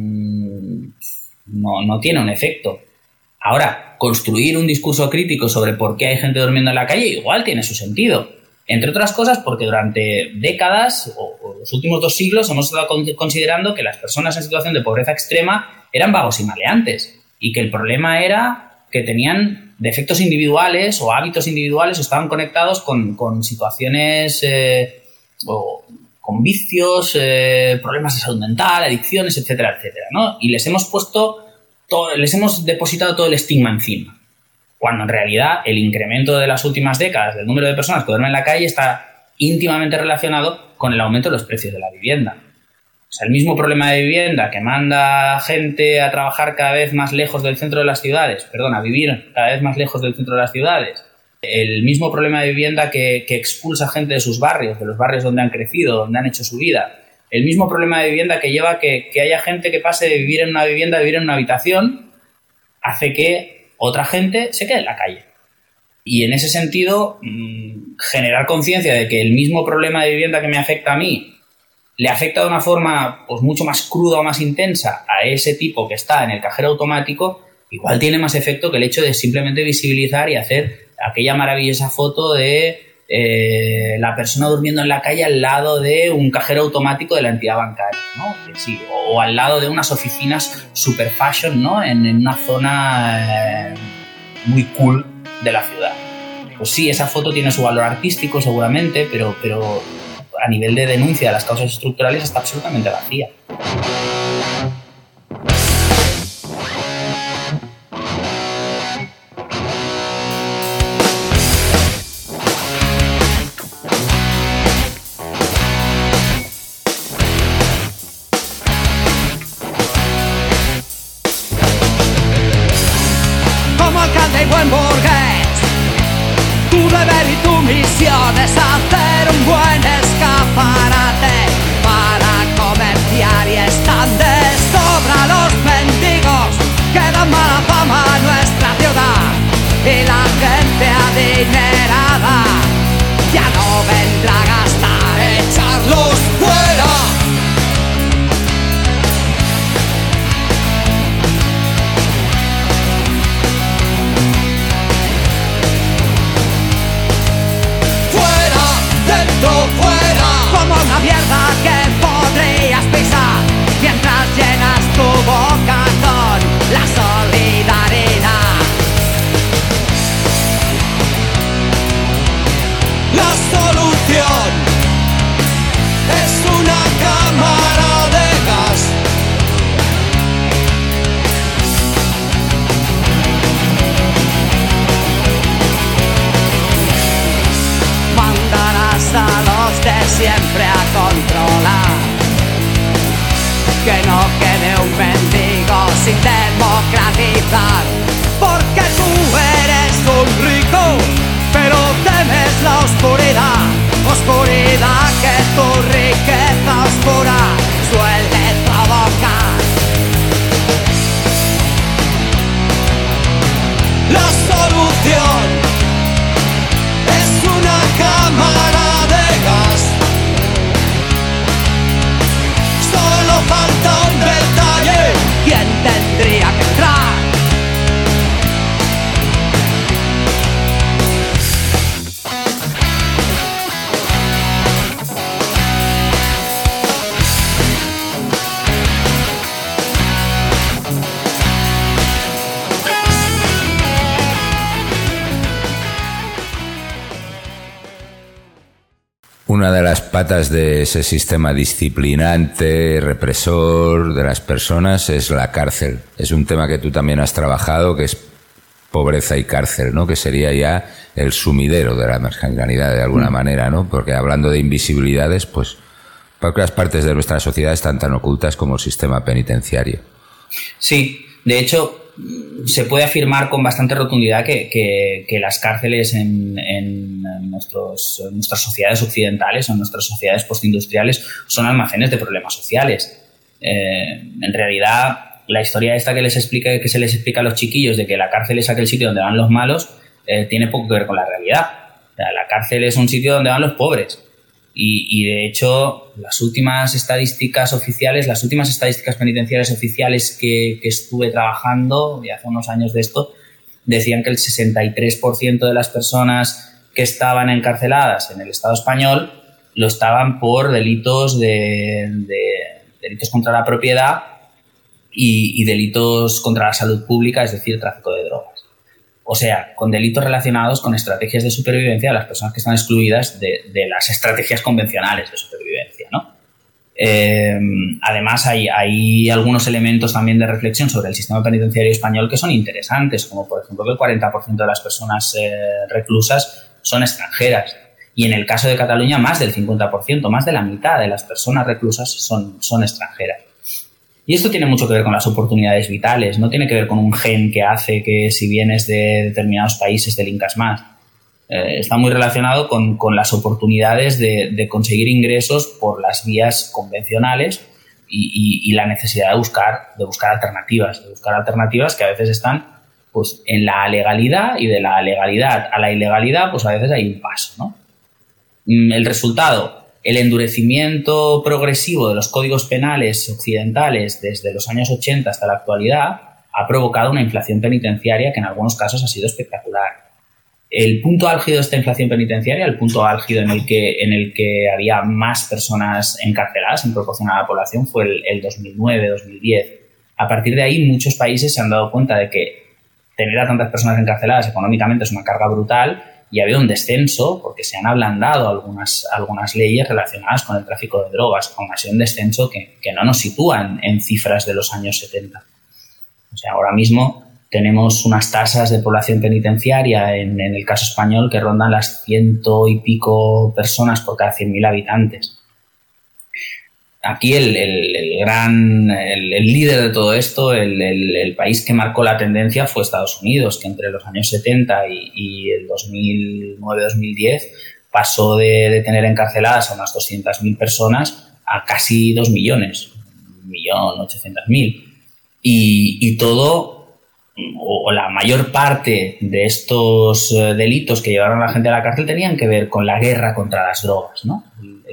no tiene un efecto. Ahora, construir un discurso crítico sobre por qué hay gente durmiendo en la calle igual tiene su sentido. Entre otras cosas porque durante décadas o los últimos 2 siglos hemos estado considerando que las personas en situación de pobreza extrema eran vagos y maleantes y que el problema era que tenían defectos individuales o hábitos individuales o estaban conectados con situaciones o con vicios, problemas de salud mental, adicciones, etcétera, etcétera, ¿no? Y les hemos depositado todo el estigma encima. Cuando en realidad el incremento de las últimas décadas del número de personas que duermen en la calle está íntimamente relacionado con el aumento de los precios de la vivienda. O sea, el mismo problema de vivienda que manda gente a trabajar cada vez más lejos del centro de las ciudades, a vivir cada vez más lejos del centro de las ciudades, el mismo problema de vivienda que expulsa gente de sus barrios, de los barrios donde han crecido, donde han hecho su vida, el mismo problema de vivienda que lleva que haya gente que pase de vivir en una vivienda a vivir en una habitación, hace que otra gente se quede en la calle. Y en ese sentido, generar conciencia de que el mismo problema de vivienda que me afecta a mí le afecta de una forma pues mucho más cruda o más intensa a ese tipo que está en el cajero automático, igual tiene más efecto que el hecho de simplemente visibilizar y hacer aquella maravillosa foto de la persona durmiendo en la calle al lado de un cajero automático de la entidad bancaria, ¿no? Sí, o al lado de unas oficinas super fashion, ¿no? En una zona muy cool de la ciudad. Pues sí, esa foto tiene su valor artístico seguramente, pero a nivel de denuncia de las causas estructurales está absolutamente vacía. Buen burgués, tu deber y tu misión es hacer un buen escaparate para comerciar y están de sobra los mendigos que dan mala fama a nuestra ciudad y la gente adinerada ya no vendrá a gastar, echarlos fuera. Fuera, como una mierda que podrías pisar mientras llenas tu boca con la solidaridad. La solución es una cámara de gas. Mandarás a los de siempre a controlar que no quede un mendigo sin democratizar, porque tú eres un rico pero temes la oscuridad, oscuridad que tu riqueza oscura suele provocar. La solución es una cámara de gas. Solo falta un detalle. ¿Quién tendría que entrar? Una de las patas de ese sistema disciplinante, represor de las personas es la cárcel. Es un tema que tú también has trabajado, que es pobreza y cárcel, ¿no? Que sería ya el sumidero de la marginalidad de alguna manera, ¿no? Porque hablando de invisibilidades, pues pocas partes de nuestra sociedad están tan ocultas como el sistema penitenciario. Sí, de hecho, se puede afirmar con bastante rotundidad que las cárceles en nuestras sociedades occidentales o en nuestras sociedades postindustriales son almacenes de problemas sociales. En realidad, la historia esta que se les explica a los chiquillos de que la cárcel es aquel sitio donde van los malos, tiene poco que ver con la realidad. O sea, la cárcel es un sitio donde van los pobres. Y de hecho, las últimas estadísticas penitenciarias oficiales que estuve trabajando, y hace unos años de esto, decían que el 63% de las personas que estaban encarceladas en el Estado español lo estaban por delitos delitos contra la propiedad y delitos contra la salud pública, es decir, tráfico de drogas. O sea, con delitos relacionados con estrategias de supervivencia de las personas que están excluidas de las estrategias convencionales de supervivencia, ¿no? Además, hay algunos elementos también de reflexión sobre el sistema penitenciario español que son interesantes, como por ejemplo que el 40% de las personas reclusas son extranjeras. Y en el caso de Cataluña, más del 50%, más de la mitad de las personas reclusas son extranjeras. Y esto tiene mucho que ver con las oportunidades vitales, no tiene que ver con un gen que hace que si vienes de determinados países delincas más. Está muy relacionado con las oportunidades de conseguir ingresos por las vías convencionales y la necesidad de buscar alternativas que a veces están pues en la legalidad, y de la legalidad a la ilegalidad pues a veces hay un paso, ¿no? El resultado: el endurecimiento progresivo de los códigos penales occidentales desde los años 80 hasta la actualidad ha provocado una inflación penitenciaria que en algunos casos ha sido espectacular. El punto álgido de esta inflación penitenciaria, el punto álgido en el que había más personas encarceladas en proporción a la población, fue el 2009-2010. A partir de ahí, muchos países se han dado cuenta de que tener a tantas personas encarceladas económicamente es una carga brutal, y ha habido un descenso porque se han ablandado algunas leyes relacionadas con el tráfico de drogas, aún así un descenso que no nos sitúa en cifras de los años 70. O sea, ahora mismo tenemos unas tasas de población penitenciaria en el caso español que rondan las 100 y pico personas por cada 100.000 habitantes. Aquí el líder de todo esto, el país que marcó la tendencia fue Estados Unidos, que entre los años 70 y el 2009-2010 pasó de tener encarceladas a unas 200.000 personas a casi 2 millones, 1.800.000. Y todo, o la mayor parte de estos delitos que llevaron a la gente a la cárcel tenían que ver con la guerra contra las drogas, ¿no?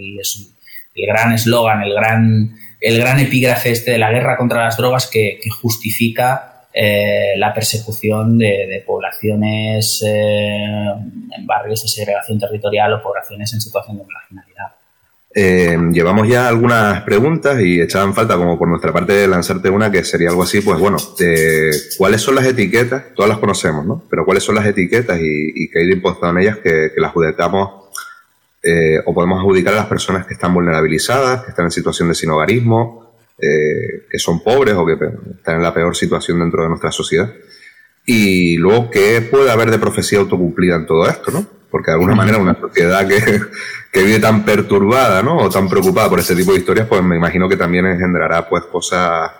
El gran eslogan, el gran epígrafe de la guerra contra las drogas que justifica la persecución de poblaciones en barrios de segregación territorial o poblaciones en situación de marginalidad. Llevamos ya algunas preguntas y echaban falta, como por nuestra parte, lanzarte una que sería algo así, pues bueno, ¿cuáles son las etiquetas? Todas las conocemos, ¿no? Pero ¿cuáles son las etiquetas y qué hay de impostado en ellas que las adjudicamos o podemos adjudicar a las personas que están vulnerabilizadas, que están en situación de sinhogarismo, que son pobres o que están en la peor situación dentro de nuestra sociedad? Y luego, ¿qué puede haber de profecía autocumplida en todo esto, no? Porque de alguna manera una sociedad que vive tan perturbada, ¿no? O tan preocupada por ese tipo de historias, pues me imagino que también engendrará pues cosas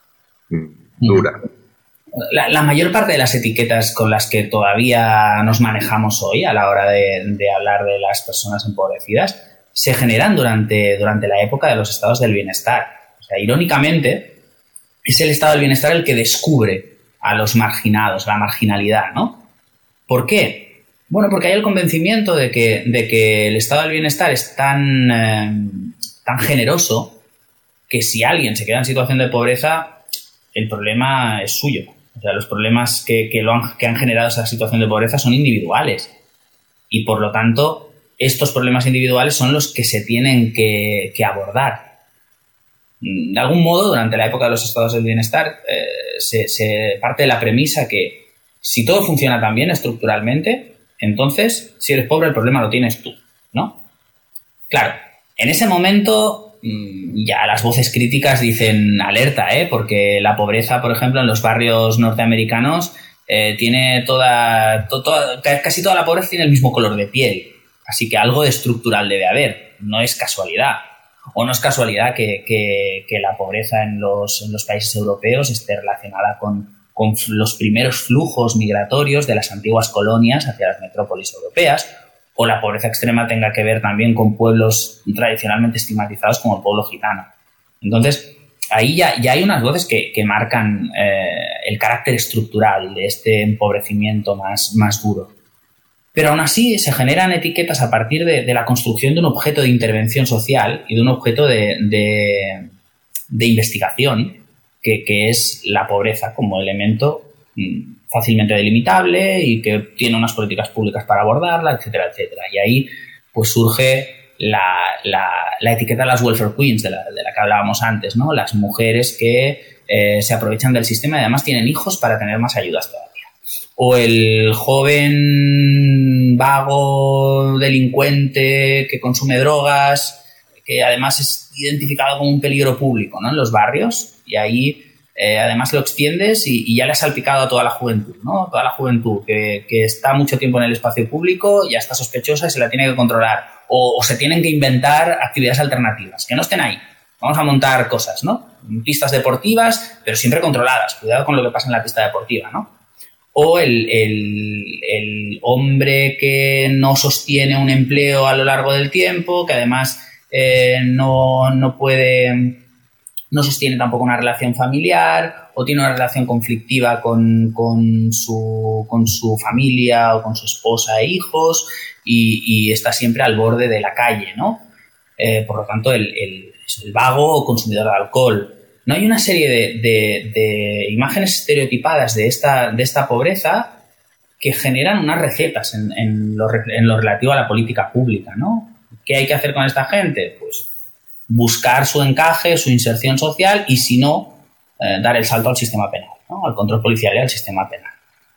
duras. La mayor parte de las etiquetas con las que todavía nos manejamos hoy a la hora de hablar de las personas empobrecidas se generan durante la época de los estados del bienestar. O sea, irónicamente, es el estado del bienestar el que descubre a los marginados, la marginalidad, ¿no? ¿Por qué? Bueno, porque hay el convencimiento de que el estado del bienestar es tan generoso que si alguien se queda en situación de pobreza, el problema es suyo. O sea, los problemas que han generado esa situación de pobreza son individuales. Y por lo tanto, estos problemas individuales son los que se tienen que abordar. De algún modo, durante la época de los estados del bienestar, se parte de la premisa que si todo funciona tan bien estructuralmente, entonces, si eres pobre, el problema lo tienes tú, ¿no? Claro, en ese momento ya las voces críticas dicen alerta, porque la pobreza, por ejemplo, en los barrios norteamericanos tiene casi toda la pobreza tiene el mismo color de piel, así que algo de estructural debe haber, no es casualidad. O no es casualidad que la pobreza en los países europeos esté relacionada con los primeros flujos migratorios de las antiguas colonias hacia las metrópolis europeas, o la pobreza extrema tenga que ver también con pueblos tradicionalmente estigmatizados como el pueblo gitano. Entonces, ahí ya hay unas voces que marcan el carácter estructural de este empobrecimiento más duro. Pero aún así se generan etiquetas a partir de la construcción de un objeto de intervención social y de un objeto de investigación, que es la pobreza como elemento fácilmente delimitable y que tiene unas políticas públicas para abordarla, etcétera, etcétera. Y ahí pues surge la etiqueta de las welfare queens de la que hablábamos antes, ¿no? Las mujeres que se aprovechan del sistema y además tienen hijos para tener más ayudas todavía. O el joven vago delincuente que consume drogas, que además es identificado como un peligro público, ¿no? En los barrios, y ahí además lo extiendes y ya le has salpicado a toda la juventud, ¿no? Toda la juventud que está mucho tiempo en el espacio público ya está sospechosa y se la tiene que controlar, o se tienen que inventar actividades alternativas, que no estén ahí. Vamos a montar cosas, ¿no? Pistas deportivas, pero siempre controladas. Cuidado con lo que pasa en la pista deportiva, ¿no? O el hombre que no sostiene un empleo a lo largo del tiempo, que además no sostiene tampoco una relación familiar, o tiene una relación conflictiva con su familia o con su esposa e hijos, y está siempre al borde de la calle, ¿no? Por lo tanto, el vago o consumidor de alcohol. No hay una serie de imágenes estereotipadas de esta pobreza que generan unas recetas en lo relativo a la política pública, ¿no? ¿Qué hay que hacer con esta gente? Pues buscar su encaje, su inserción social y, si no, dar el salto al sistema penal, ¿no? Al control policial y al sistema penal.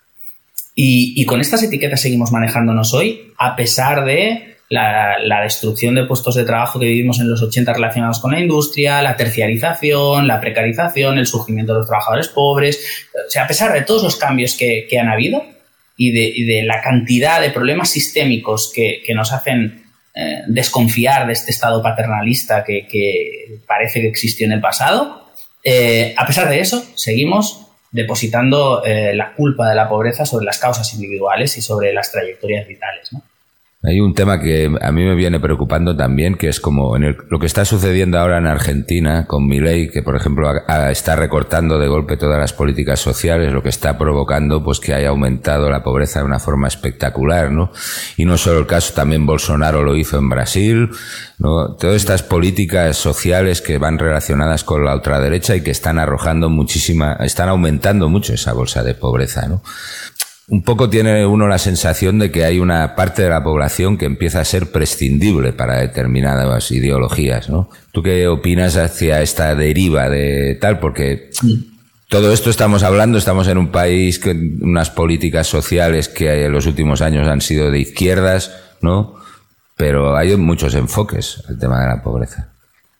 Y con estas etiquetas seguimos manejándonos hoy, a pesar de la destrucción de puestos de trabajo que vivimos en los 80 relacionados con la industria, la terciarización, la precarización, el surgimiento de los trabajadores pobres. O sea, a pesar de todos los cambios que han habido y de la cantidad de problemas sistémicos que nos hacen desconfiar de este estado paternalista que parece que existió en el pasado, a pesar de eso, seguimos depositando la culpa de la pobreza sobre las causas individuales y sobre las trayectorias vitales, ¿no? Hay un tema que a mí me viene preocupando también, que es como lo que está sucediendo ahora en Argentina con Milei, que por ejemplo está recortando de golpe todas las políticas sociales, lo que está provocando pues que haya aumentado la pobreza de una forma espectacular, ¿no? Y no solo el caso, también Bolsonaro lo hizo en Brasil, ¿no? Todas estas políticas sociales que van relacionadas con la ultraderecha y que están están aumentando mucho esa bolsa de pobreza, ¿no? Un poco tiene uno la sensación de que hay una parte de la población que empieza a ser prescindible para determinadas ideologías, ¿no? ¿Tú qué opinas hacia esta deriva de tal? Porque todo esto estamos en un país con unas políticas sociales que en los últimos años han sido de izquierdas, ¿no? Pero hay muchos enfoques al tema de la pobreza.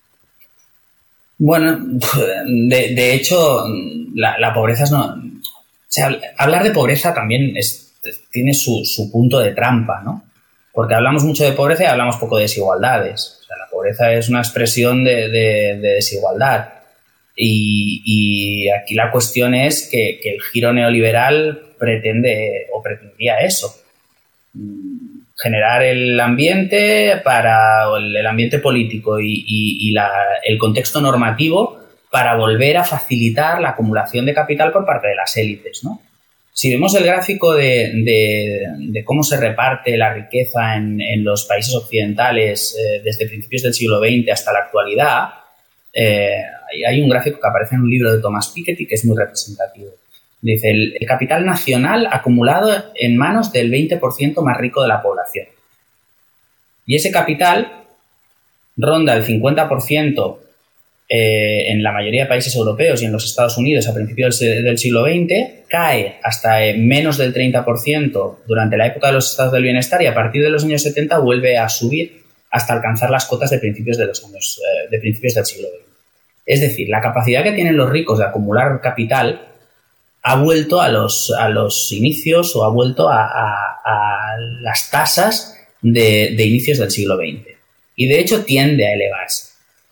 Bueno, de hecho, la pobreza es no... O sea, hablar de pobreza también tiene su punto de trampa, ¿no? Porque hablamos mucho de pobreza y hablamos poco de desigualdades. O sea, la pobreza es una expresión de desigualdad. Y aquí la cuestión es que el giro neoliberal pretendía eso. Generar el ambiente el ambiente político y el contexto normativo para volver a facilitar la acumulación de capital por parte de las élites, ¿no? Si vemos el gráfico de cómo se reparte la riqueza en los países occidentales desde principios del siglo XX hasta la actualidad, hay un gráfico que aparece en un libro de Thomas Piketty que es muy representativo. Dice, el capital nacional acumulado en manos del 20% más rico de la población. Y ese capital ronda el 50% en la mayoría de países europeos y en los Estados Unidos a principios del siglo XX, cae hasta menos del 30% durante la época de los estados del bienestar y a partir de los años 70 vuelve a subir hasta alcanzar las cotas de principios del siglo XX. Es decir, la capacidad que tienen los ricos de acumular capital ha vuelto a los inicios o ha vuelto a las tasas de inicios del siglo XX. Y de hecho tiende a elevarse.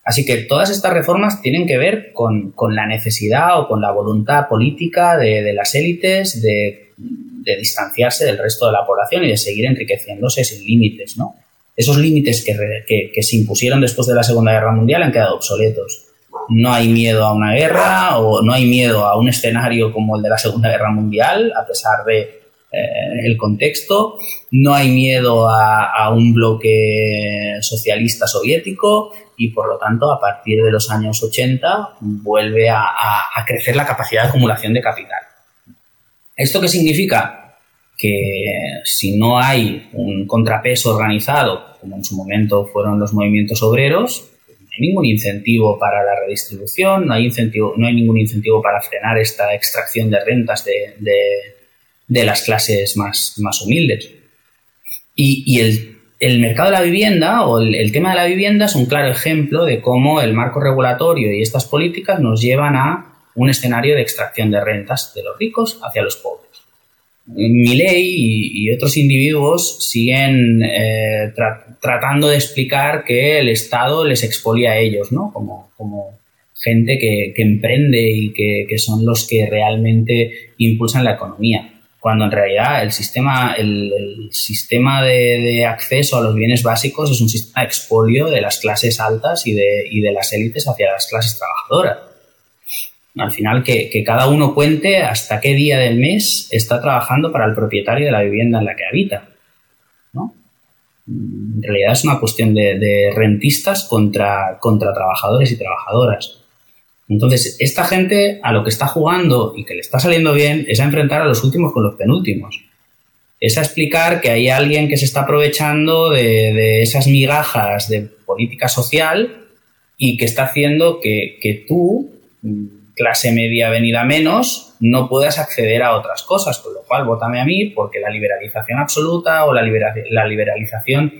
Así que todas estas reformas tienen que ver con la necesidad o con la voluntad política de las élites de distanciarse del resto de la población y de seguir enriqueciéndose sin límites, ¿no? Esos límites que se impusieron después de la Segunda Guerra Mundial han quedado obsoletos. No hay miedo a una guerra o no hay miedo a un escenario como el de la Segunda Guerra Mundial, a pesar de el contexto. No hay miedo a un bloque socialista soviético y, por lo tanto, a partir de los años 80 vuelve a crecer la capacidad de acumulación de capital. ¿Esto qué significa? Que si no hay un contrapeso organizado, como en su momento fueron los movimientos obreros, no hay ningún incentivo para la redistribución, no hay ningún incentivo para frenar esta extracción de rentas de las clases más humildes. Y el mercado de la vivienda o el tema de la vivienda es un claro ejemplo de cómo el marco regulatorio y estas políticas nos llevan a un escenario de extracción de rentas de los ricos hacia los pobres. Milei y otros individuos siguen tratando de explicar que el Estado les expolia a ellos, ¿no? Como gente que emprende y que son los que realmente impulsan la economía, cuando en realidad el sistema de acceso a los bienes básicos es un sistema de expolio de las clases altas y de las élites hacia las clases trabajadoras. Al final, que cada uno cuente hasta qué día del mes está trabajando para el propietario de la vivienda en la que habita, ¿no? En realidad es una cuestión de rentistas contra trabajadores y trabajadoras. Entonces, esta gente a lo que está jugando y que le está saliendo bien es a enfrentar a los últimos con los penúltimos. Es a explicar que hay alguien que se está aprovechando de esas migajas de política social y que está haciendo que tú, clase media venida menos, no puedas acceder a otras cosas, con lo cual vótame a mí porque la liberalización absoluta o la liberalización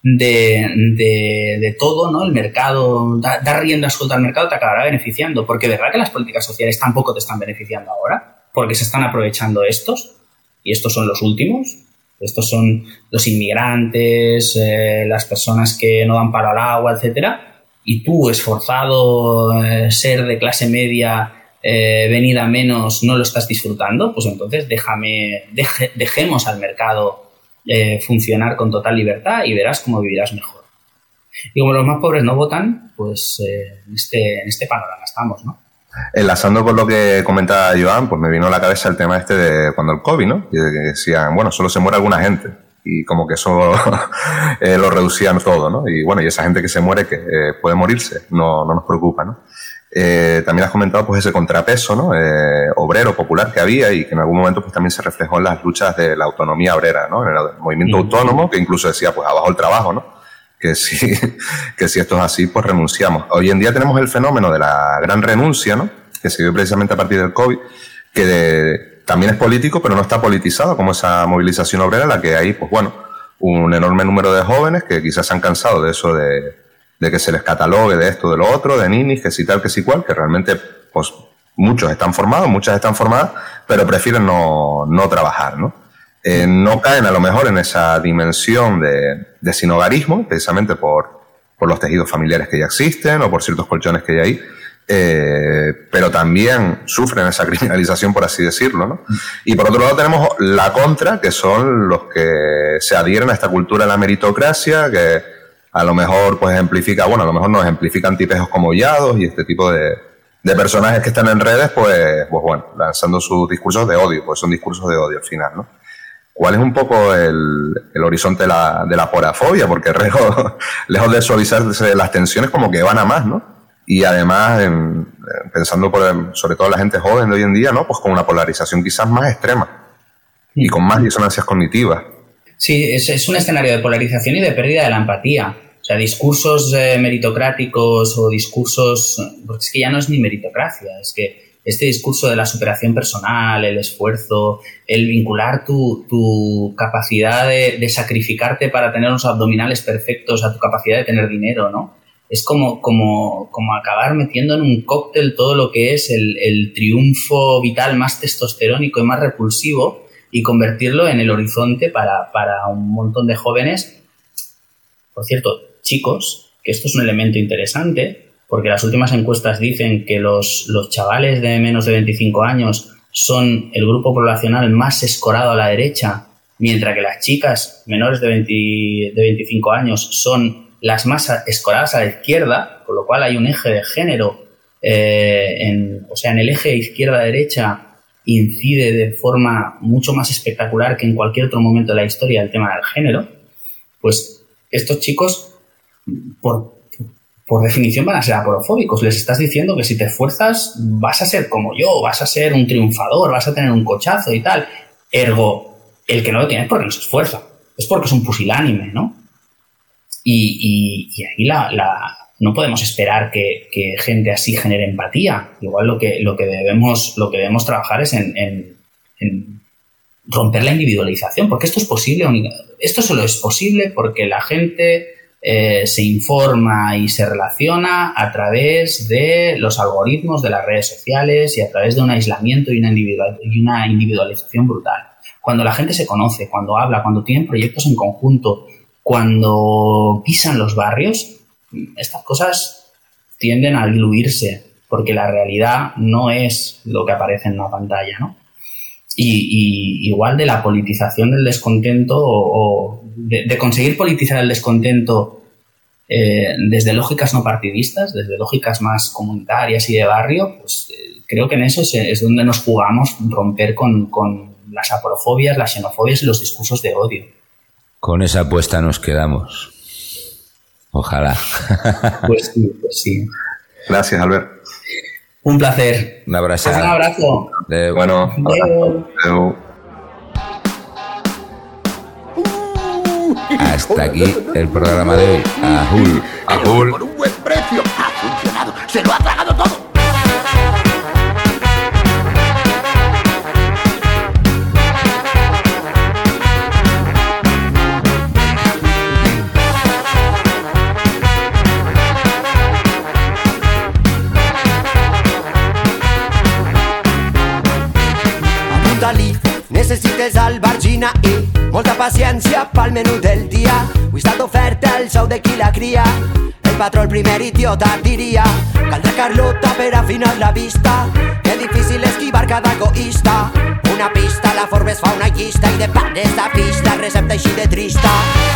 de todo, ¿no? El mercado, dar rienda suelta al mercado te acabará beneficiando, porque ¿verdad que las políticas sociales tampoco te están beneficiando ahora? Porque se están aprovechando estos, y estos son los últimos. Estos son los inmigrantes, las personas que no dan palo al agua, etcétera. Y tú, esforzado ser de clase media venida menos, no lo estás disfrutando, pues entonces dejemos al mercado funcionar con total libertad y verás cómo vivirás mejor. Y como los más pobres no votan, pues en este panorama estamos, ¿no? Enlazando con lo que comentaba Joan, pues me vino a la cabeza el tema de cuando el COVID, ¿no? Que decían, bueno, solo se muere alguna gente. Y como que eso lo reducían todo, ¿no? Y bueno, y esa gente que se muere, que puede morirse, no nos preocupa, ¿no? También has comentado pues ese contrapeso, ¿no? Obrero, popular que había y que en algún momento pues también se reflejó en las luchas de la autonomía obrera, ¿no? En el movimiento autónomo, que incluso decía pues abajo el trabajo, ¿no? Que si esto es así, pues renunciamos. Hoy en día tenemos el fenómeno de la gran renuncia, ¿no? Que se dio precisamente a partir del COVID, que también es político, pero no está politizado, como esa movilización obrera en la que hay, pues bueno, un enorme número de jóvenes que quizás se han cansado de eso de que se les catalogue de esto, de lo otro, de ninis, que si tal, que si cual, que realmente, pues, muchos están formados, muchas están formadas, pero prefieren no trabajar, ¿no? No caen a lo mejor en esa dimensión de sinhogarismo, precisamente por los tejidos familiares que ya existen o por ciertos colchones que hay ahí, pero también sufren esa criminalización, por así decirlo, ¿no? Y por otro lado tenemos la contra, que son los que se adhieren a esta cultura de la meritocracia, que a lo mejor pues ejemplifica, bueno, a lo mejor no ejemplifican tipejos como Llados y este tipo de personajes que están en redes, pues bueno, lanzando sus discursos de odio, pues son discursos de odio al final, ¿no? ¿Cuál es un poco el horizonte de la porafobia? Porque lejos de suavizarse las tensiones, como que van a más, ¿no? Y además, pensando sobre todo en la gente joven de hoy en día, ¿no? Pues con una polarización quizás más extrema y con más disonancias cognitivas. Sí, es un escenario de polarización y de pérdida de la empatía. O sea, discursos meritocráticos o discursos... Porque es que ya no es ni meritocracia, es que este discurso de la superación personal, el esfuerzo, el vincular tu capacidad de sacrificarte para tener unos abdominales perfectos a tu capacidad de tener dinero, ¿no? Es como acabar metiendo en un cóctel todo lo que es el triunfo vital más testosterónico y más repulsivo y convertirlo en el horizonte para un montón de jóvenes. Por cierto, chicos, que esto es un elemento interesante, porque las últimas encuestas dicen que los chavales de menos de 25 años son el grupo poblacional más escorado a la derecha, mientras que las chicas menores de 25 años son las más escoradas a la izquierda, con lo cual hay un eje de género, en el eje izquierda-derecha incide de forma mucho más espectacular que en cualquier otro momento de la historia el tema del género. Pues estos chicos, por definición, van a ser aporofóbicos. Les estás diciendo que si te esfuerzas vas a ser como yo, vas a ser un triunfador, vas a tener un cochazo y tal. Ergo, el que no lo tiene es porque no se esfuerza, es porque es un pusilánime, ¿no? Y ahí no podemos esperar que gente así genere empatía. Igual lo que debemos trabajar es en romper la individualización, porque esto es posible. Esto solo es posible porque la gente se informa y se relaciona a través de los algoritmos de las redes sociales y a través de un aislamiento y una individualización brutal. Cuando la gente se conoce, cuando habla, cuando tienen proyectos en conjunto, cuando pisan los barrios, estas cosas tienden a diluirse porque la realidad no es lo que aparece en una pantalla, ¿no? Y igual de la politización del descontento o de conseguir politizar el descontento desde lógicas no partidistas, desde lógicas más comunitarias y de barrio, pues creo que en eso es donde nos jugamos romper con las aporofobias, las xenofobias y los discursos de odio. Con esa apuesta nos quedamos. Ojalá. Pues sí. Gracias, Albert. Un placer. Un abrazo. Pues un abrazo. Bueno, Adeu. Hasta aquí el programa de hoy. Ajul. Por un buen precio. Ha funcionado. Se lo ha tragado todo. Necessites albergina i molta paciència pel menú del dia. Avui està d'oferta el sou de qui la cria. El patró el primer idiota diria. Caldrà Carlota per afinar la vista. Que difícil esquivar cada egoista. Una pista, la Forbes fa una llista i de pares de pis la recepta així de trista.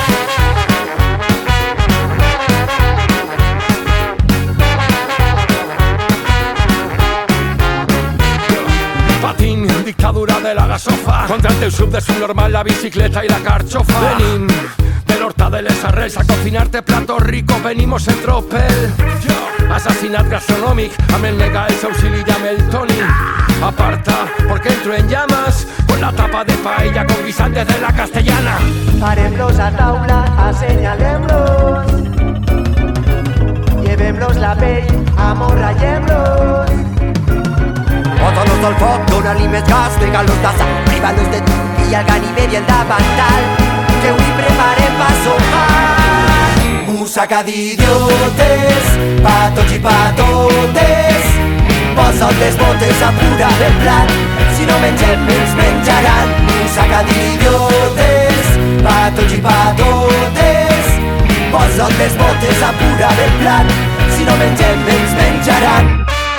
Patín, dictadura de la gasofa. Contra el teu sub de subnormal, la bicicleta y la carchofa. Venim del Horta de les Arrels a cocinarte platos ricos. Venimos en tropel. Assassinat gastronòmic amb el legal, el auxili i amb el Toni. Aparta, porque entro en llamas con la tapa de paella con guisantes de la castellana. Parem-los a taula, assenyalem-los. Llevem-los la pell, amorrallem-los. Bota-los al foc, dona-li més gas, pega-los de sang, priva-los de tu i el ganivet i el davantal, que avui preparem pa sopar. Musaca d'idiotes, pa tots i pa totes, posa't les botes a pura del plat, si no mengem ells menjaran. Musaca d'idiotes, pa tots i pa totes, posa't les botes a pura del plat, si no mengem ells menjaran.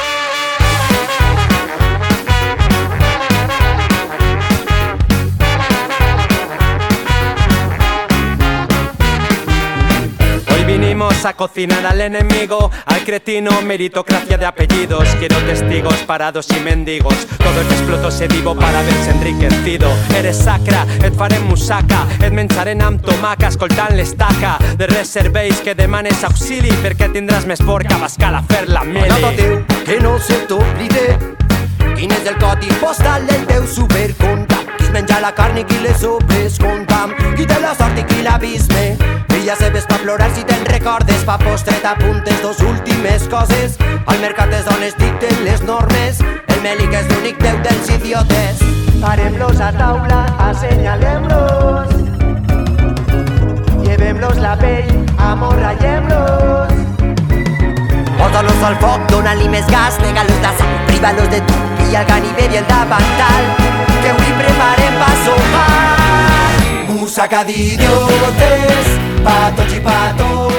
Vinimos a cocinar al enemigo, al cretino, meritocracia de apellidos. Quiero testigos parados y mendigos, todo el que exploto sedivo para verse enriquecido. Eres sacra, et farem musaca, et menjarem amb tomaca, escoltant l'estaca. De res serveis que demanes auxili, perquè tindràs més por que a Bascal a fer la mili. Nota teu, que no se t'oblide, quin és el codi postal del teu supercompte. Qui es menja la carn i qui les sopes comptam, qui té la sort i qui l'abisme. Brilles seves pa plorar si te'n recordes, pa postre t'apuntes dos últimes coses. Al mercat és on es dicten les normes, el mèlic és l'únic déu dels idiotes. Parem-los a taula, assenyalem-los, llevem-los la pell, amorrallem-los. Posa-los al foc, dona-li més gas, nega-los de sang, priva-los de tu i el ganivet i el davantal, que avui preparem pa sopar. Musaca d'idiotes, pa tots i pa tots.